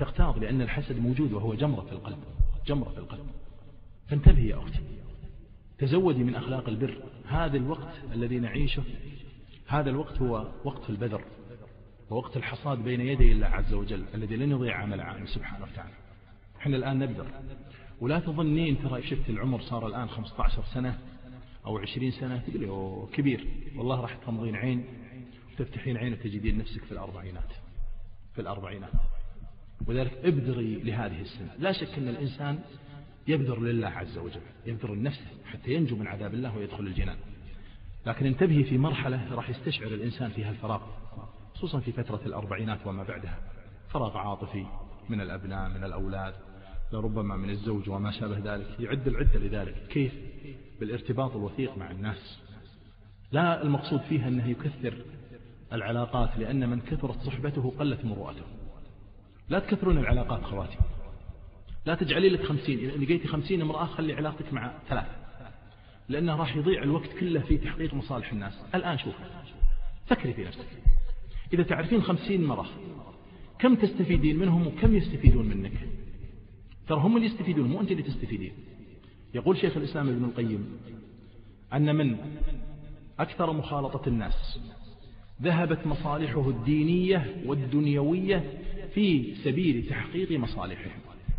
تغتاظ لأن الحسد موجود وهو جمرة في القلب، جمرة في القلب. فانتبهي يا أختي، تزودي من أخلاق البر. هذا الوقت الذي نعيشه، هذا الوقت هو وقت البذر ووقت الحصاد بين يدي الله عز وجل الذي لن يضيع عمل عام سبحانه وتعالى. احنا الآن نبذر، ولا تظنين ترى شفت العمر صار الآن 15 سنة أو 20 سنة تقولي أوه كبير، والله راح تغمضين عين وتفتحين عين وتجدين نفسك في الأربعينات، في الأربعينات. وذلك ابذري لهذه السنة. لا شك أن الإنسان يبذر لله عز وجل، يبذر لنفسه حتى ينجو من عذاب الله ويدخل الجنان. لكن انتبهي في مرحلة راح يستشعر الإنسان فيها الفراغ، خصوصا في فترة الأربعينات وما بعدها، فراغ عاطفي من الأبناء، من الأولاد، لربما من الزوج وما شابه ذلك. يعد العدة لذلك. كيف؟ بالارتباط الوثيق مع الناس. لا المقصود فيها أنه يكثر العلاقات، لأن من كثرت صحبته قلت مروءته. لا تكثرون العلاقات خواتي، لا تجعلي لك 50، إذا لقيتي 50 امرأة خلي علاقتك مع 3، لأنه راح يضيع الوقت كله في تحقيق مصالح الناس. الآن شوف، فكري في نفسك، إذا تعرفين 50 مرة كم تستفيدين منهم وكم يستفيدون منك؟ ترى هم اللي يستفيدون، مو أنت اللي تستفيدين. يقول شيخ الإسلام ابن القيم أن من أكثر مخالطة الناس ذهبت مصالحه الدينية والدنيوية في سبيل تحقيق مصالحهم.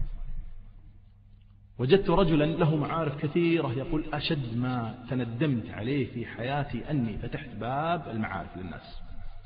وجدت رجلا له معارف كثيرة يقول أشد ما تندمت عليه في حياتي أني فتحت باب المعارف للناس،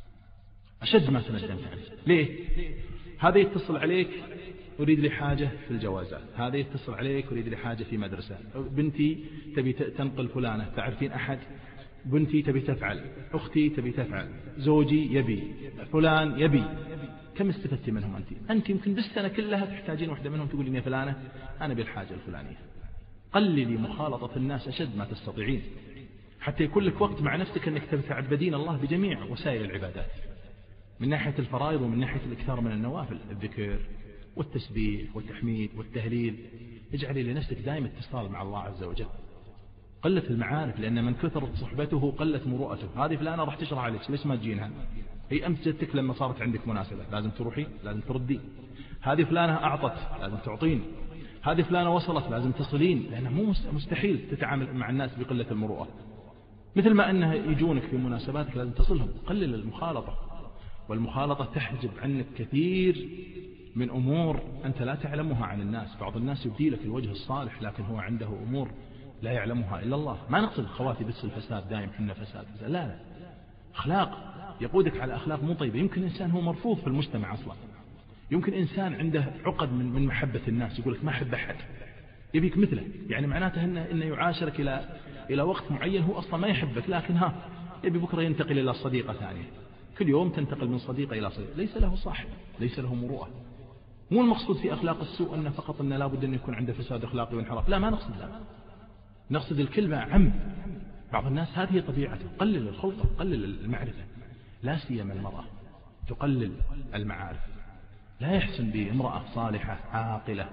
أشد ما تندمت عليه. ليه؟ هذا يتصل عليك أريد لي حاجة في الجوازات، هذا يتصل عليك أريد لي حاجة في مدرسة، بنتي تبي تنقل فلانة، تعرفين أحد، بنتي تبي تفعل، أختي تبي تفعل، زوجي يبي، فلان يبي. كم استفدت منهم أنت يمكن بالسنة كلها تحتاجين واحدة منهم تقولين يا فلانة أنا بالحاجة الفلانية. قللي مخالطة الناس أشد ما تستطيعين حتى يكون لك وقت مع نفسك أنك تتعبدين الله بجميع وسائل العبادات، من ناحية الفرائض ومن ناحية الإكثار من النوافل، الذكر والتسبيح والتحميد والتهليل. اجعلي لنفسك دائما اتصال مع الله عز وجل. قلت المعارف، لأن من كثرت صحبته قلت مروءته. هذه فلانة راح تشرح عليك، ليش ما تجينها؟ هي أمس جدتك لما صارت عندك مناسبة لازم تروحي، لازم تردي. هذه فلانة أعطت لازم تعطين. هذه فلانة وصلت لازم تصلين، لأنه مو مستحيل تتعامل مع الناس بقلة المروءة. مثل ما أنها يجونك في مناسباتك لازم تصلهم. قلل المخالطة، والمخالطة تحجب عنك كثير من أمور أنت لا تعلمها عن الناس. بعض الناس يبدي لك الوجه الصالح لكن هو عنده أمور لا يعلمها إلا الله. ما نقصد خواتي بس الفساد دائم، حنا فساد. لا، أخلاق يقودك على أخلاق مو طيبة. يمكن إنسان هو مرفوض في المجتمع أصلا، يمكن إنسان عنده عقد من محبة الناس، يقول لك ما أحب أحد، يبيك مثله، يعني معناته إنه يعاشرك إلى وقت معين هو أصلا ما يحبك، لكن يبي بكرة ينتقل إلى صديقة ثانية، كل يوم تنتقل من صديقة إلى صديقة، ليس له صاحب، ليس له مروءة. مو المقصود في أخلاق السوء أن فقط أن لابد أن يكون عنده فساد أخلاقي وانحراف، لا، ما نقصد، لا، نقصد الكلمة عم. بعض الناس هذه طبيعته، قلل الخلطة، قلل المعرفة، لا سيما المرأة تقلل المعارف. لا يحسن بامرأة صالحة عاقلة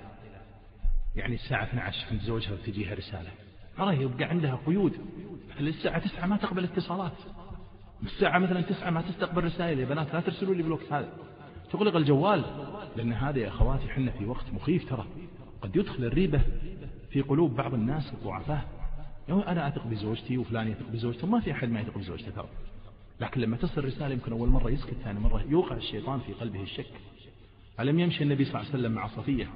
يعني الساعة 12 عند زوجها وتجيها رسالة، مرة يبقى عندها قيود، الساعة 9 ما تقبل اتصالات، الساعة مثلا 9 ما تستقبل رسائل، يا بنات لا ترسلوا لي بالوقت هذا، تغلق الجوال. لأن هذا يا أخواتي حنا في وقت مخيف، ترى قد يدخل الريبة في قلوب بعض الناس الضعفاء. يعني أنا أثق بزوجتي وفلان يثق بزوجته، ما في أحد ما يثق بزوجته ترى، لكن لما تصل رسالة يمكن أول مرة يسكت، ثاني مرة يوقع الشيطان في قلبه الشك. ألم يمشي النبي صلى الله عليه وسلم مع صفية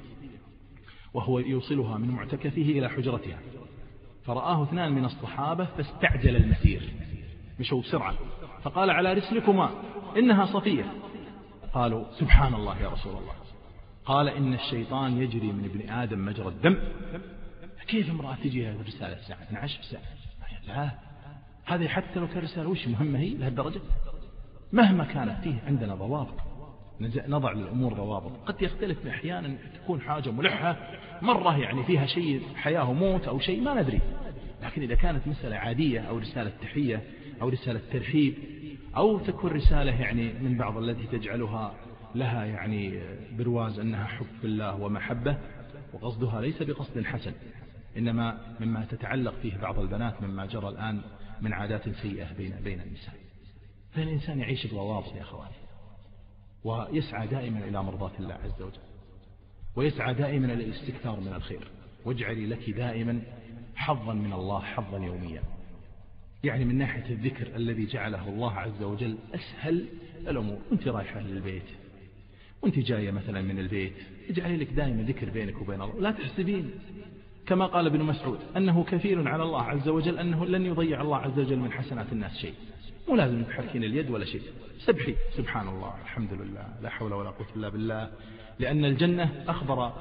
وهو يوصلها من معتكفه إلى حجرتها، فرآه 2 من الصحابة فاستعجل المسير، مشوا بسرعة، فقال على رسلكما إنها صفية. قالوا سبحان الله يا رسول الله. قال إن الشيطان يجري من ابن آدم مجرى الدم. كيف امرأة تجيها الرسالة الساعة 12 ساعة؟ لا، هذه حتى لو كان رسالة وش مهمة هي لهالدرجة؟ مهما كانت فيه عندنا ضوابط، نضع للأمور ضوابط. قد يختلف أحيانا، تكون حاجة ملحة مرة يعني فيها شيء حياة وموت أو شيء ما ندري، لكن إذا كانت مسألة عادية أو رسالة تحية أو رسالة ترحيب أو تكون رسالة يعني من بعض التي تجعلها لها يعني برواز أنها حب في الله ومحبة، وقصدها ليس بقصد حسن، إنما مما تتعلق فيه بعض البنات مما جرى الآن من عادات سيئة بين النساء. فالإنسان يعيش بضوابط يا أخواني، ويسعى دائما إلى مرضاة الله عز وجل. ويسعى دائما إلى الاستكثار من الخير. واجعلي لك دائما حظا من الله، حظا يوميا، يعني من ناحية الذكر الذي جعله الله عز وجل أسهل الأمور. وانت رايحة للبيت وانت جاية مثلا من البيت، اجعلي لك دائما ذكر بينك وبين الله. لا تحسبين كما قال ابن مسعود أنه كفيل على الله عز وجل، أنه لن يضيع الله عز وجل من حسنات الناس شيء. مو لازم تحركين اليد ولا شيء، سبحي سبحان الله الحمد لله لا حول ولا قوة إلا بالله. لأن الجنة أخبر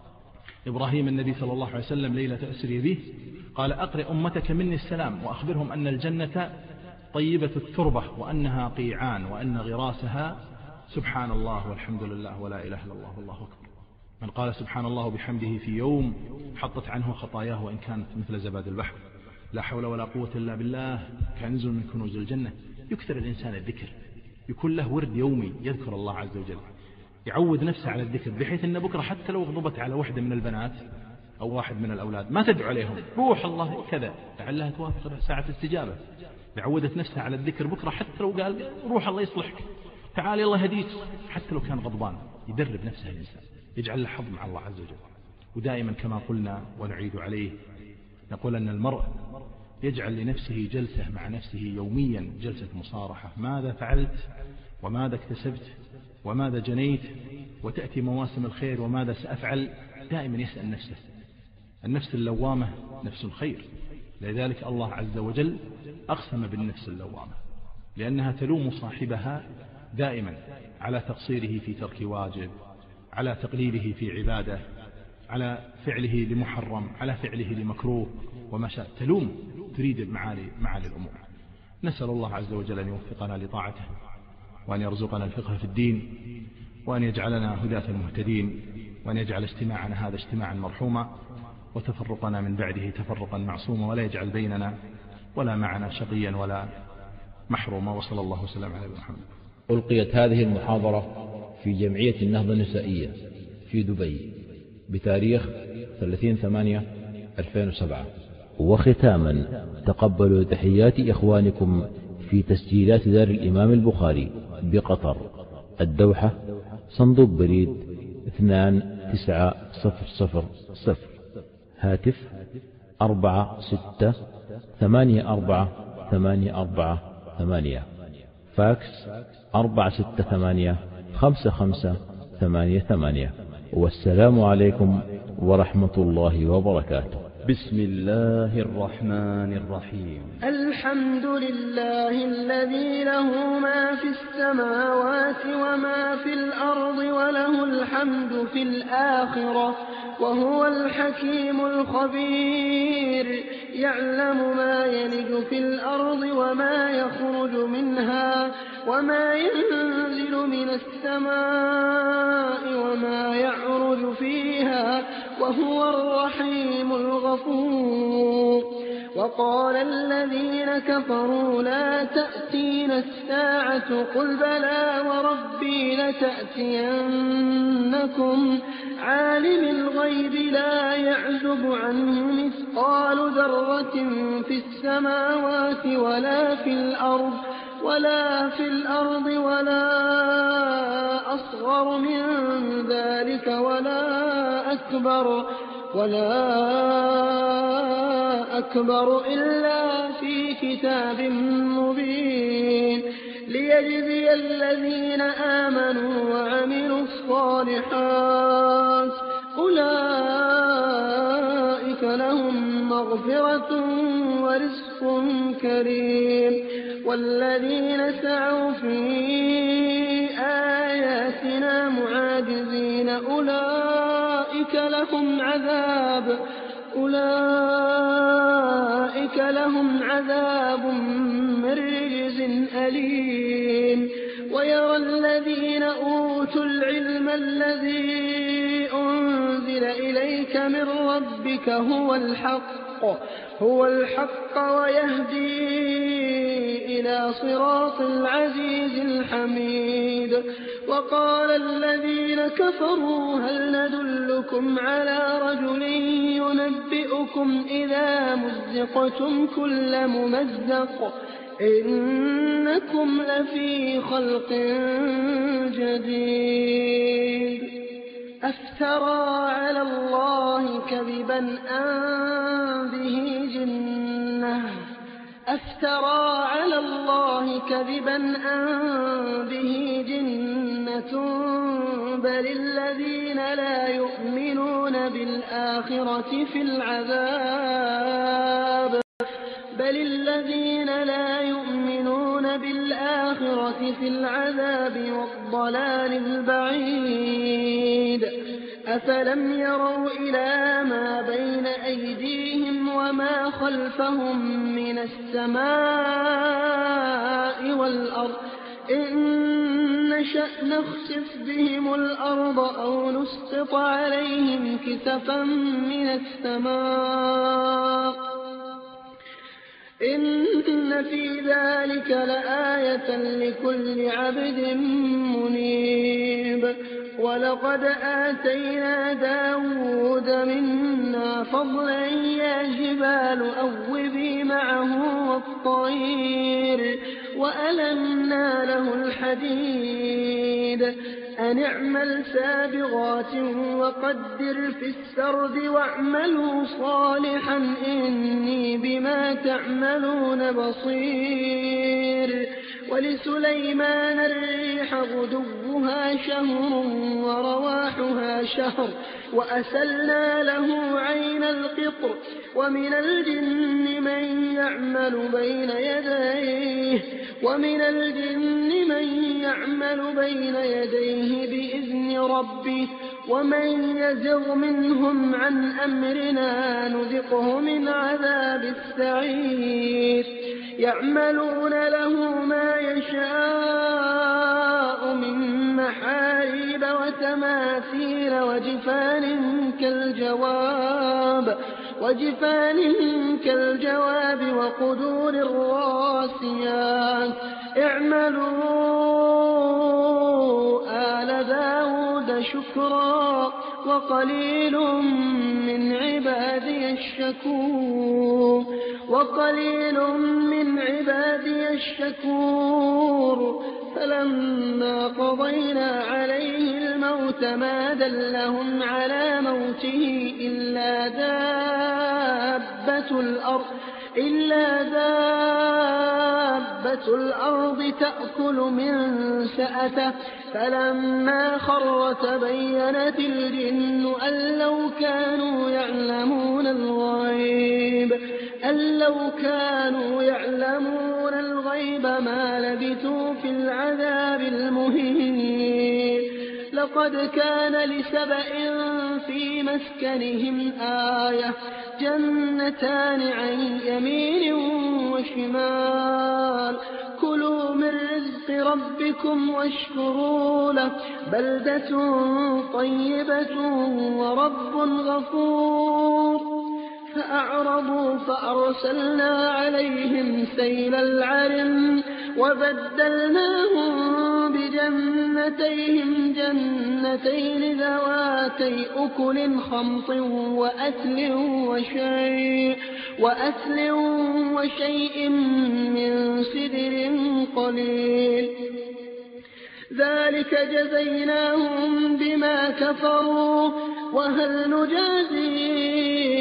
إبراهيم النبي صلى الله عليه وسلم ليلة أسري به، قال أقرئ أمتك مني السلام وأخبرهم أن الجنة طيبة التربة وأنها قيعان وأن غراسها سبحان الله والحمد لله ولا إله إلا الله والله أكبر. من قال سبحان الله بحمده في يوم حطت عنه خطاياه وإن كانت مثل زباد البحر. لا حول ولا قوة إلا بالله كنز من كنوز الجنة. يكثر الإنسان الذكر، يكون له ورد يومي يذكر الله عز وجل، يعود نفسه على الذكر، بحيث أن بكرة حتى لو غضبت على واحدة من البنات أو واحد من الأولاد ما تدعو عليهم، روح الله كذا لعلها توافق ساعة استجابة. عودت نفسها على الذكر، بكرة حتى لو قال روح الله يصلحك، تعالي الله يهديك، حتى لو كان غضبان يدرب نفسه الإنسان، يجعل له حظ مع الله عز وجل. ودائما كما قلنا ونعيد عليه، نقول أن المرء يجعل لنفسه جلسة مع نفسه يوميا، جلسة مصارحة، ماذا فعلت وماذا اكتسبت وماذا جنيت، وتأتي مواسم الخير وماذا سأفعل. دائما يسأل نفسه. النفس اللوامة نفس الخير، لذلك الله عز وجل أقسم بالنفس اللوامة، لأنها تلوم صاحبها دائما على تقصيره في ترك واجب، على تقليله في عبادة، على فعله لمحرم، على فعله لمكروه وما شاء، تلوم، تريد معالي الأمور. نسأل الله عز وجل أن يوفقنا لطاعته، وأن يرزقنا الفقه في الدين، وأن يجعلنا هداة المهتدين، وأن يجعل اجتماعنا هذا اجتماعا مرحوما، وتفرقنا من بعده تفرقا معصوما، ولا يجعل بيننا ولا معنا شقيا ولا محروما. وصلى الله وسلم على محمد. ألقيت هذه المحاضرة في جمعية النهضة النسائية في دبي بتاريخ 30/8/2007. وختاما تقبلوا تحيات إخوانكم في تسجيلات دار الإمام البخاري بقطر، الدوحة، صندوق بريد 29000، هاتف 46844848، فاكس 4685588. والسلام عليكم ورحمة الله وبركاته. بسم الله الرحمن الرحيم. الحمد لله الذي له ما في السماوات وما في الأرض وله الحمد في الآخرة وهو الحكيم الخبير. يعلم ما يلج في الأرض وما يخرج منها وما ينزل من السماء وما يعرج فيها وهو الرحيم الغفور. وقال الذين كفروا لا تأتينا الساعة قل بلى وربي لتأتينكم عالم الغيب لا يعزب عنه مثقال ذرة في السماوات ولا في الأرض ولا أصغر من ذلك ولا أكبر إلا في كتاب مبين ليجزي الذين آمنوا وعملوا الصالحات أولئك لهم مغفرة ورزق كريم. والذين سعوا في آياتنا معاجزين أولئك لهم عذاب من رجز أليم. ويرى الذين أوتوا العلم الذي أنزل إليك من ربك هو الحق ويهدي إلى صراط العزيز الحميد. وقال الذين كفروا هل ندلكم على رجل ينبئكم إذا مزقتم كل ممزق إنكم لفي خلق جديد. أفترى على الله كذبا أم به جنة بل الذين لا يؤمنون بالآخرة في العذاب والضلال البعيد أفلم يروا إلى ما بين أيديهم وما خلفهم من السماء والأرض إن نشأ نخسف بهم الأرض أو نسقط عليهم كسفا من السماء إن في ذلك لآية لكل عبد منيب ولقد آتينا داود منا فضلا يا جبال أوبي معه والطير وألنا له الحديد أن اعمل سابغات وقدر في السرد واعملوا صالحا إني بما تعملون بصير ولسليمان الريح غدوها شهر ورواحها شهر وأسلنا له عين القطر ومن الجن من يعمل بين يديه بإذن ربه ومن يزغ منهم عن أمرنا نذقه من عذاب السعير يعملون له ما يشاء من محاريب وتماثيل وجفان كالجواب وقدور الراسيات اعملوا آل داود شكرا وقليل من عبادي الشكور فلما قضينا عليه الموت ما دلهم على موته إلا دابة الأرض تأكل من سأته فلما خر تبينت الجن أن لو كانوا يعلمون الغيب ما لبثوا في العذاب المهين لقد كان لسبأ في مسكنهم آية جنتان عن يمين وشمال كلوا من رزق ربكم واشكروا له بلدة طيبة ورب غفور فأعرضوا فأرسلنا عليهم سيل العرم وبدلناهم بجنتين ذواتي أكل خمط وأثل وشيء من سدر قليل ذلك جزيناهم بما كفروا وهل نجازي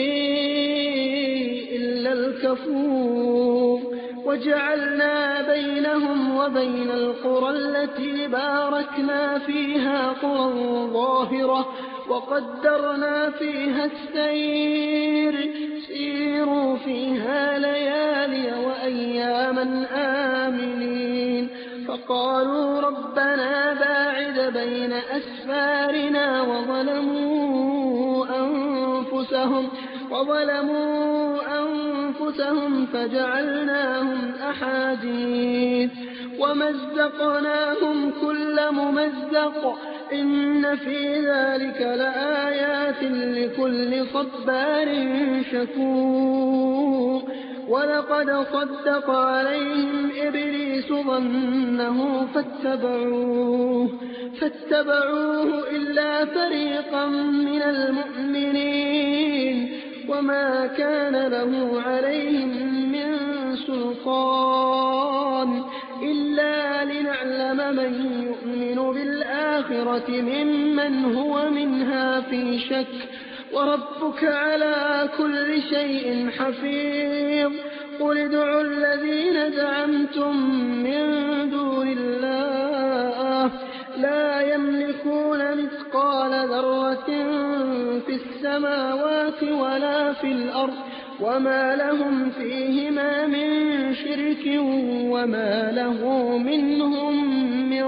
إلا الكفور وجعلنا بينهم وبين القرى التي باركنا فيها قرى ظاهرة وقدرنا فيها السير سيروا فيها ليالي وأياما آمنين فقالوا ربنا باعد بين أسفارنا وظلموا أنفسهم فجعلناهم أحاديث ومزقناهم كل ممزق إن في ذلك لآيات لكل صبار شكور ولقد صدق عليهم إبليس ظنه فاتبعوه إلا فريقا من المؤمنين وما كان له عليهم من سلطان إلا لنعلم من يؤمن بالآخرة الآخرة ممن هو منها في شك وربك على كل شيء حفيظ. قل ادعوا الذين زعمتم من دون الله لا يملكون مثقال ذرة في السماوات ولا في الأرض وما لهم فيهما من شرك وما له منهم من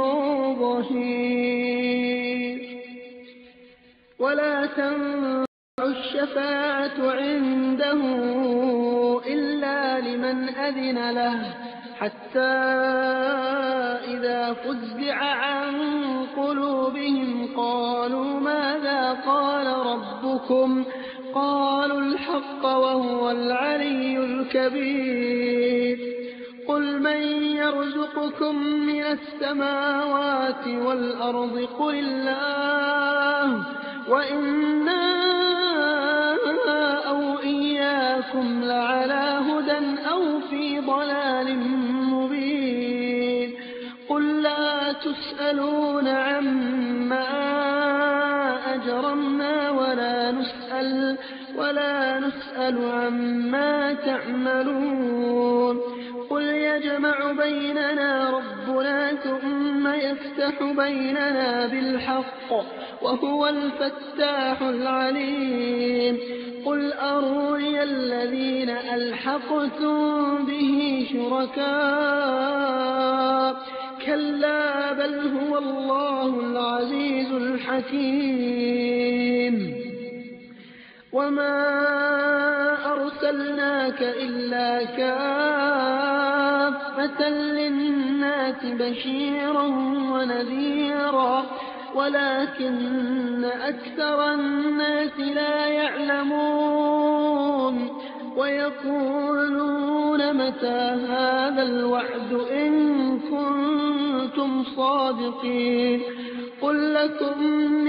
ظهير. ولا تنفع الشفاعة عنده إلا لمن أذن له حتى إذا فزع عن قلوبهم قالوا ماذا قال ربكم قالوا الحق وهو العلي الكبير. قل من يرزقكم من السماوات والأرض قل الله وإنا أو إياكم لعلى هدى أو في ضلال مبين. قل لا تسألون عما أجرمنا ولا نسأل عما تعملون. قل يجمع بيننا ربنا ثم يفتح بيننا بالحق وهو الفتاح العليم. قل أروني الذين ألحقتم به شركاء كلا بل هو الله العزيز الحكيم. وما أرسلناك إلا كافة للناس بشيرا ونذيرا ولكن أكثر الناس لا يعلمون. ويقولون متى هذا الوعد إن كنتم صادقين. قل لكم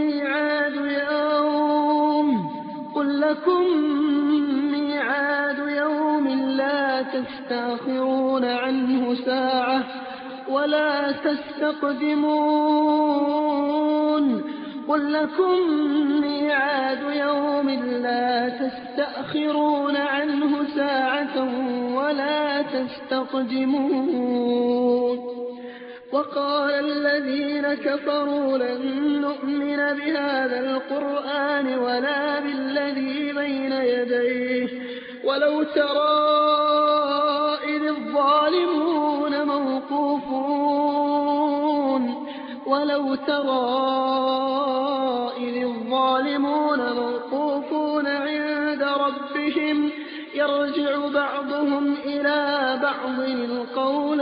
ميعاد يوم لا تستأخرون عنه ساعة ولا تستقدمون. قل لكم ميعاد يوم لا تستأخرون عنه ساعة ولا تستقدمون. وقال الذين كفروا لن نؤمن بهذا القرآن ولا بالذي بين يديه ولو ترى إذ الظالمون موقوفون عند ربهم يرجع بعضهم إلى بعض القول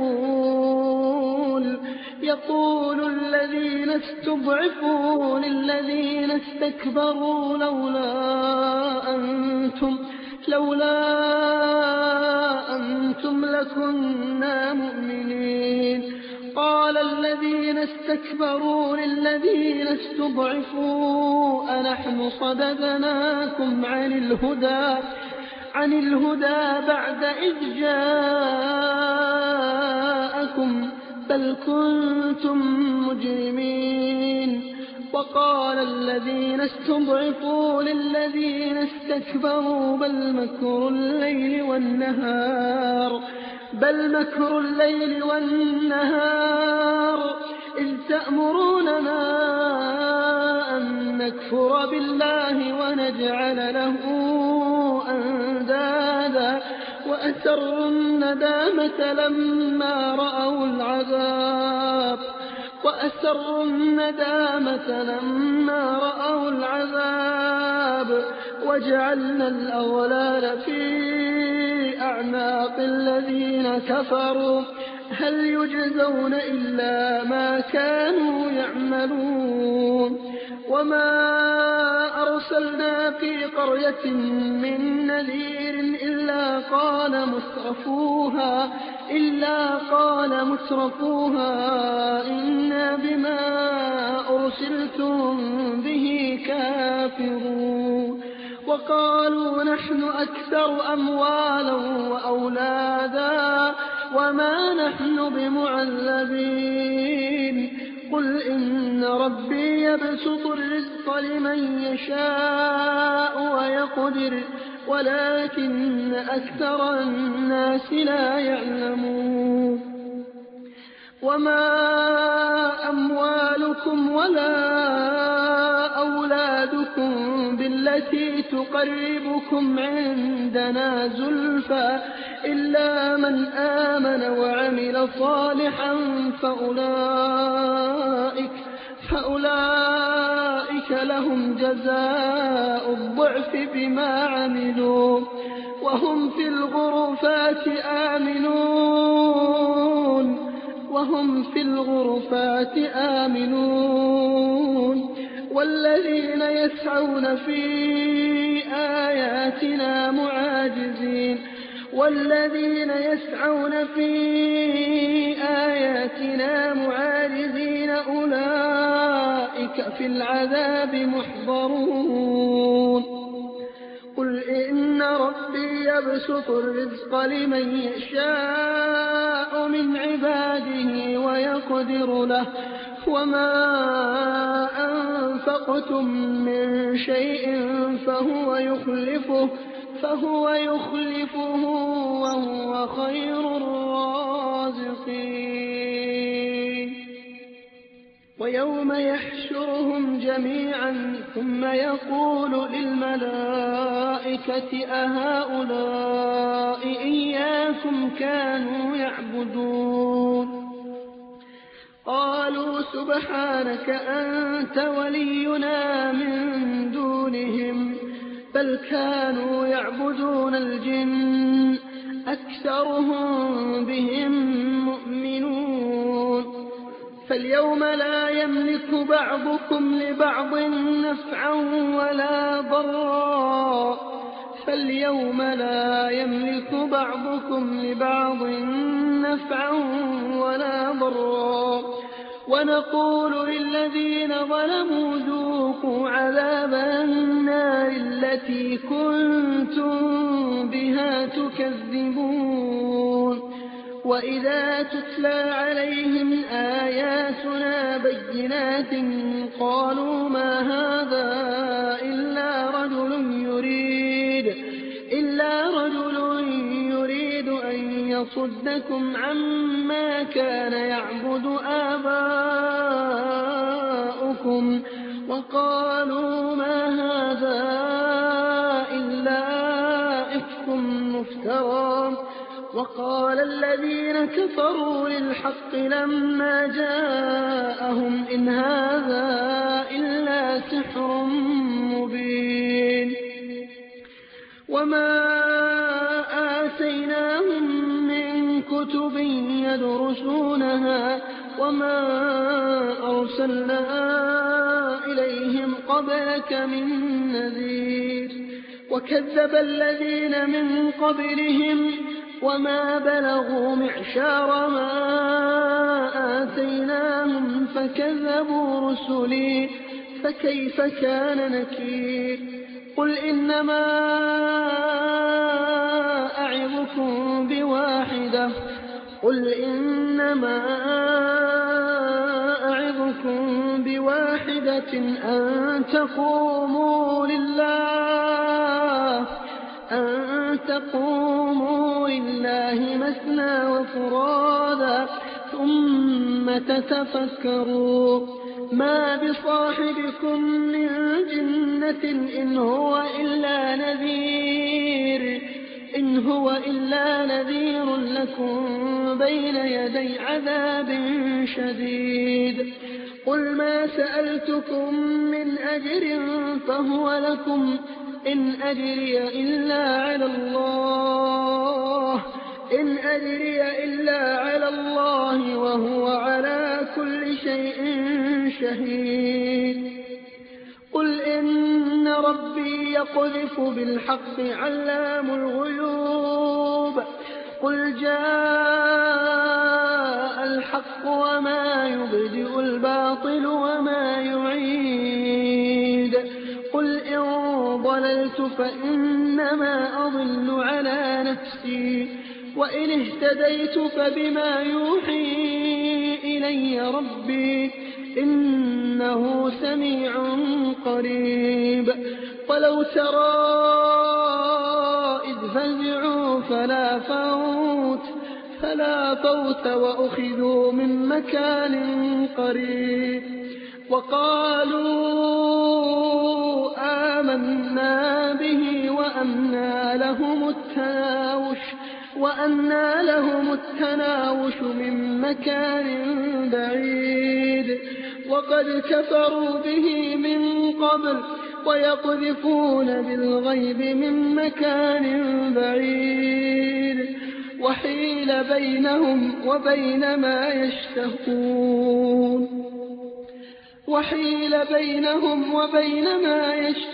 يقول الذين استضعفوا للذين استكبروا لولا أنتم لكنا مؤمنين. قال الذين استكبروا للذين استضعفوا أنحن صددناكم عن الهدى بعد إذ جاءكم بل كنتم مجرمين. وقال الذين استضعفوا للذين استكبروا بل مكر الليل والنهار إذ تأمروننا أن نكفر بالله ونجعل له أندادا وأسروا الندامة لما رأوا العذاب وجعلنا الأغلال في أعناق الذين كفروا هل يجزون إلا ما كانوا يعملون. وما أرسلنا في قرية من نذير إلا قال مترفوها إنا بما أرسلتم به كافرون. وقالوا نحن أكثر أموالا وأولادا وما نحن بمعذبين. قل إن ربي يبسط الرزق لمن يشاء ويقدر ولكن أكثر الناس لا يعلمون وما أموالكم ولا أولادكم بالتي تقربكم عندنا زلفى إلا من آمن وعمل صالحا فأولئك لهم جزاء الضعف بما عملوا وهم في الغرفات آمنون والذين يسعون في آياتنا معاجزين أولئك في العذاب محضرون قل إن ربي يبسط الرزق لمن يشاء من عباده ويقدر له وما أنفقتم من شيء فهو يخلفه وهو خير الرازقين ويوم يحشرهم جميعا ثم يقول للملائكة أهؤلاء إياكم كانوا يعبدون قالوا سبحانك أنت ولينا من دونهم بل كانوا يعبدون الجن أكثرهم بهم مؤمنون فاليوم لا يملك بعضكم لبعض نفعا ولا ضرا ونقول للذين ظلموا ذوقوا عذاب النار التي كنتم بها تكذبون وإذا تتلى عليهم آياتنا بينات قالوا ما هذا إلا رجل يريد أن يصدكم عما كان يعبد آباؤكم وقالوا ما هذا إلا إفك مفترى وقال الذين كفروا للحق لما جاءهم إن هذا إلا سحر مبين وما آتيناهم من كتب يدرسونها وما أرسلنا إليهم قبلك من نذير وكذب الذين من قبلهم وما بلغوا معشار ما آتيناهم فكذبوا رسلي فكيف كان نكير قل إنما أعظكم بواحدة أن تقوموا لله مثنى وفرادا ثم تتفكروا ما بصاحبكم من جنة إن هو إلا نذير لكم بين يدي عذاب شديد قل ما سألتكم من أجر فهو لكم إن أجري إلا على الله وهو على كل شيء شهيد قل إن ربي يقذف بالحق علام الغيوب قل جاء الحق وما يبدئ الباطل وما يعيد قل إن ضللت فإنما أضل على نفسي وإن اهتديت فبما يوحي إلي ربي إنه سميع قريب. ولو ترى إذ فزعوا فلا فوت وأخذوا من مكان قريب وقالوا آمنا به وأنى لهم التناوش من مكان بعيد وقد كفروا به من قبل ويقذفون بالغيب من مكان بعيد وحيل بينهم وبين ما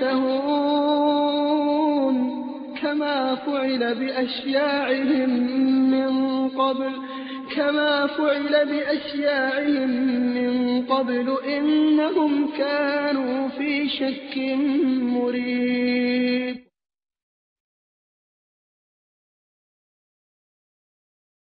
يشتهون كما فعل بأشياعهم من قبل إنهم كانوا في شك مريب.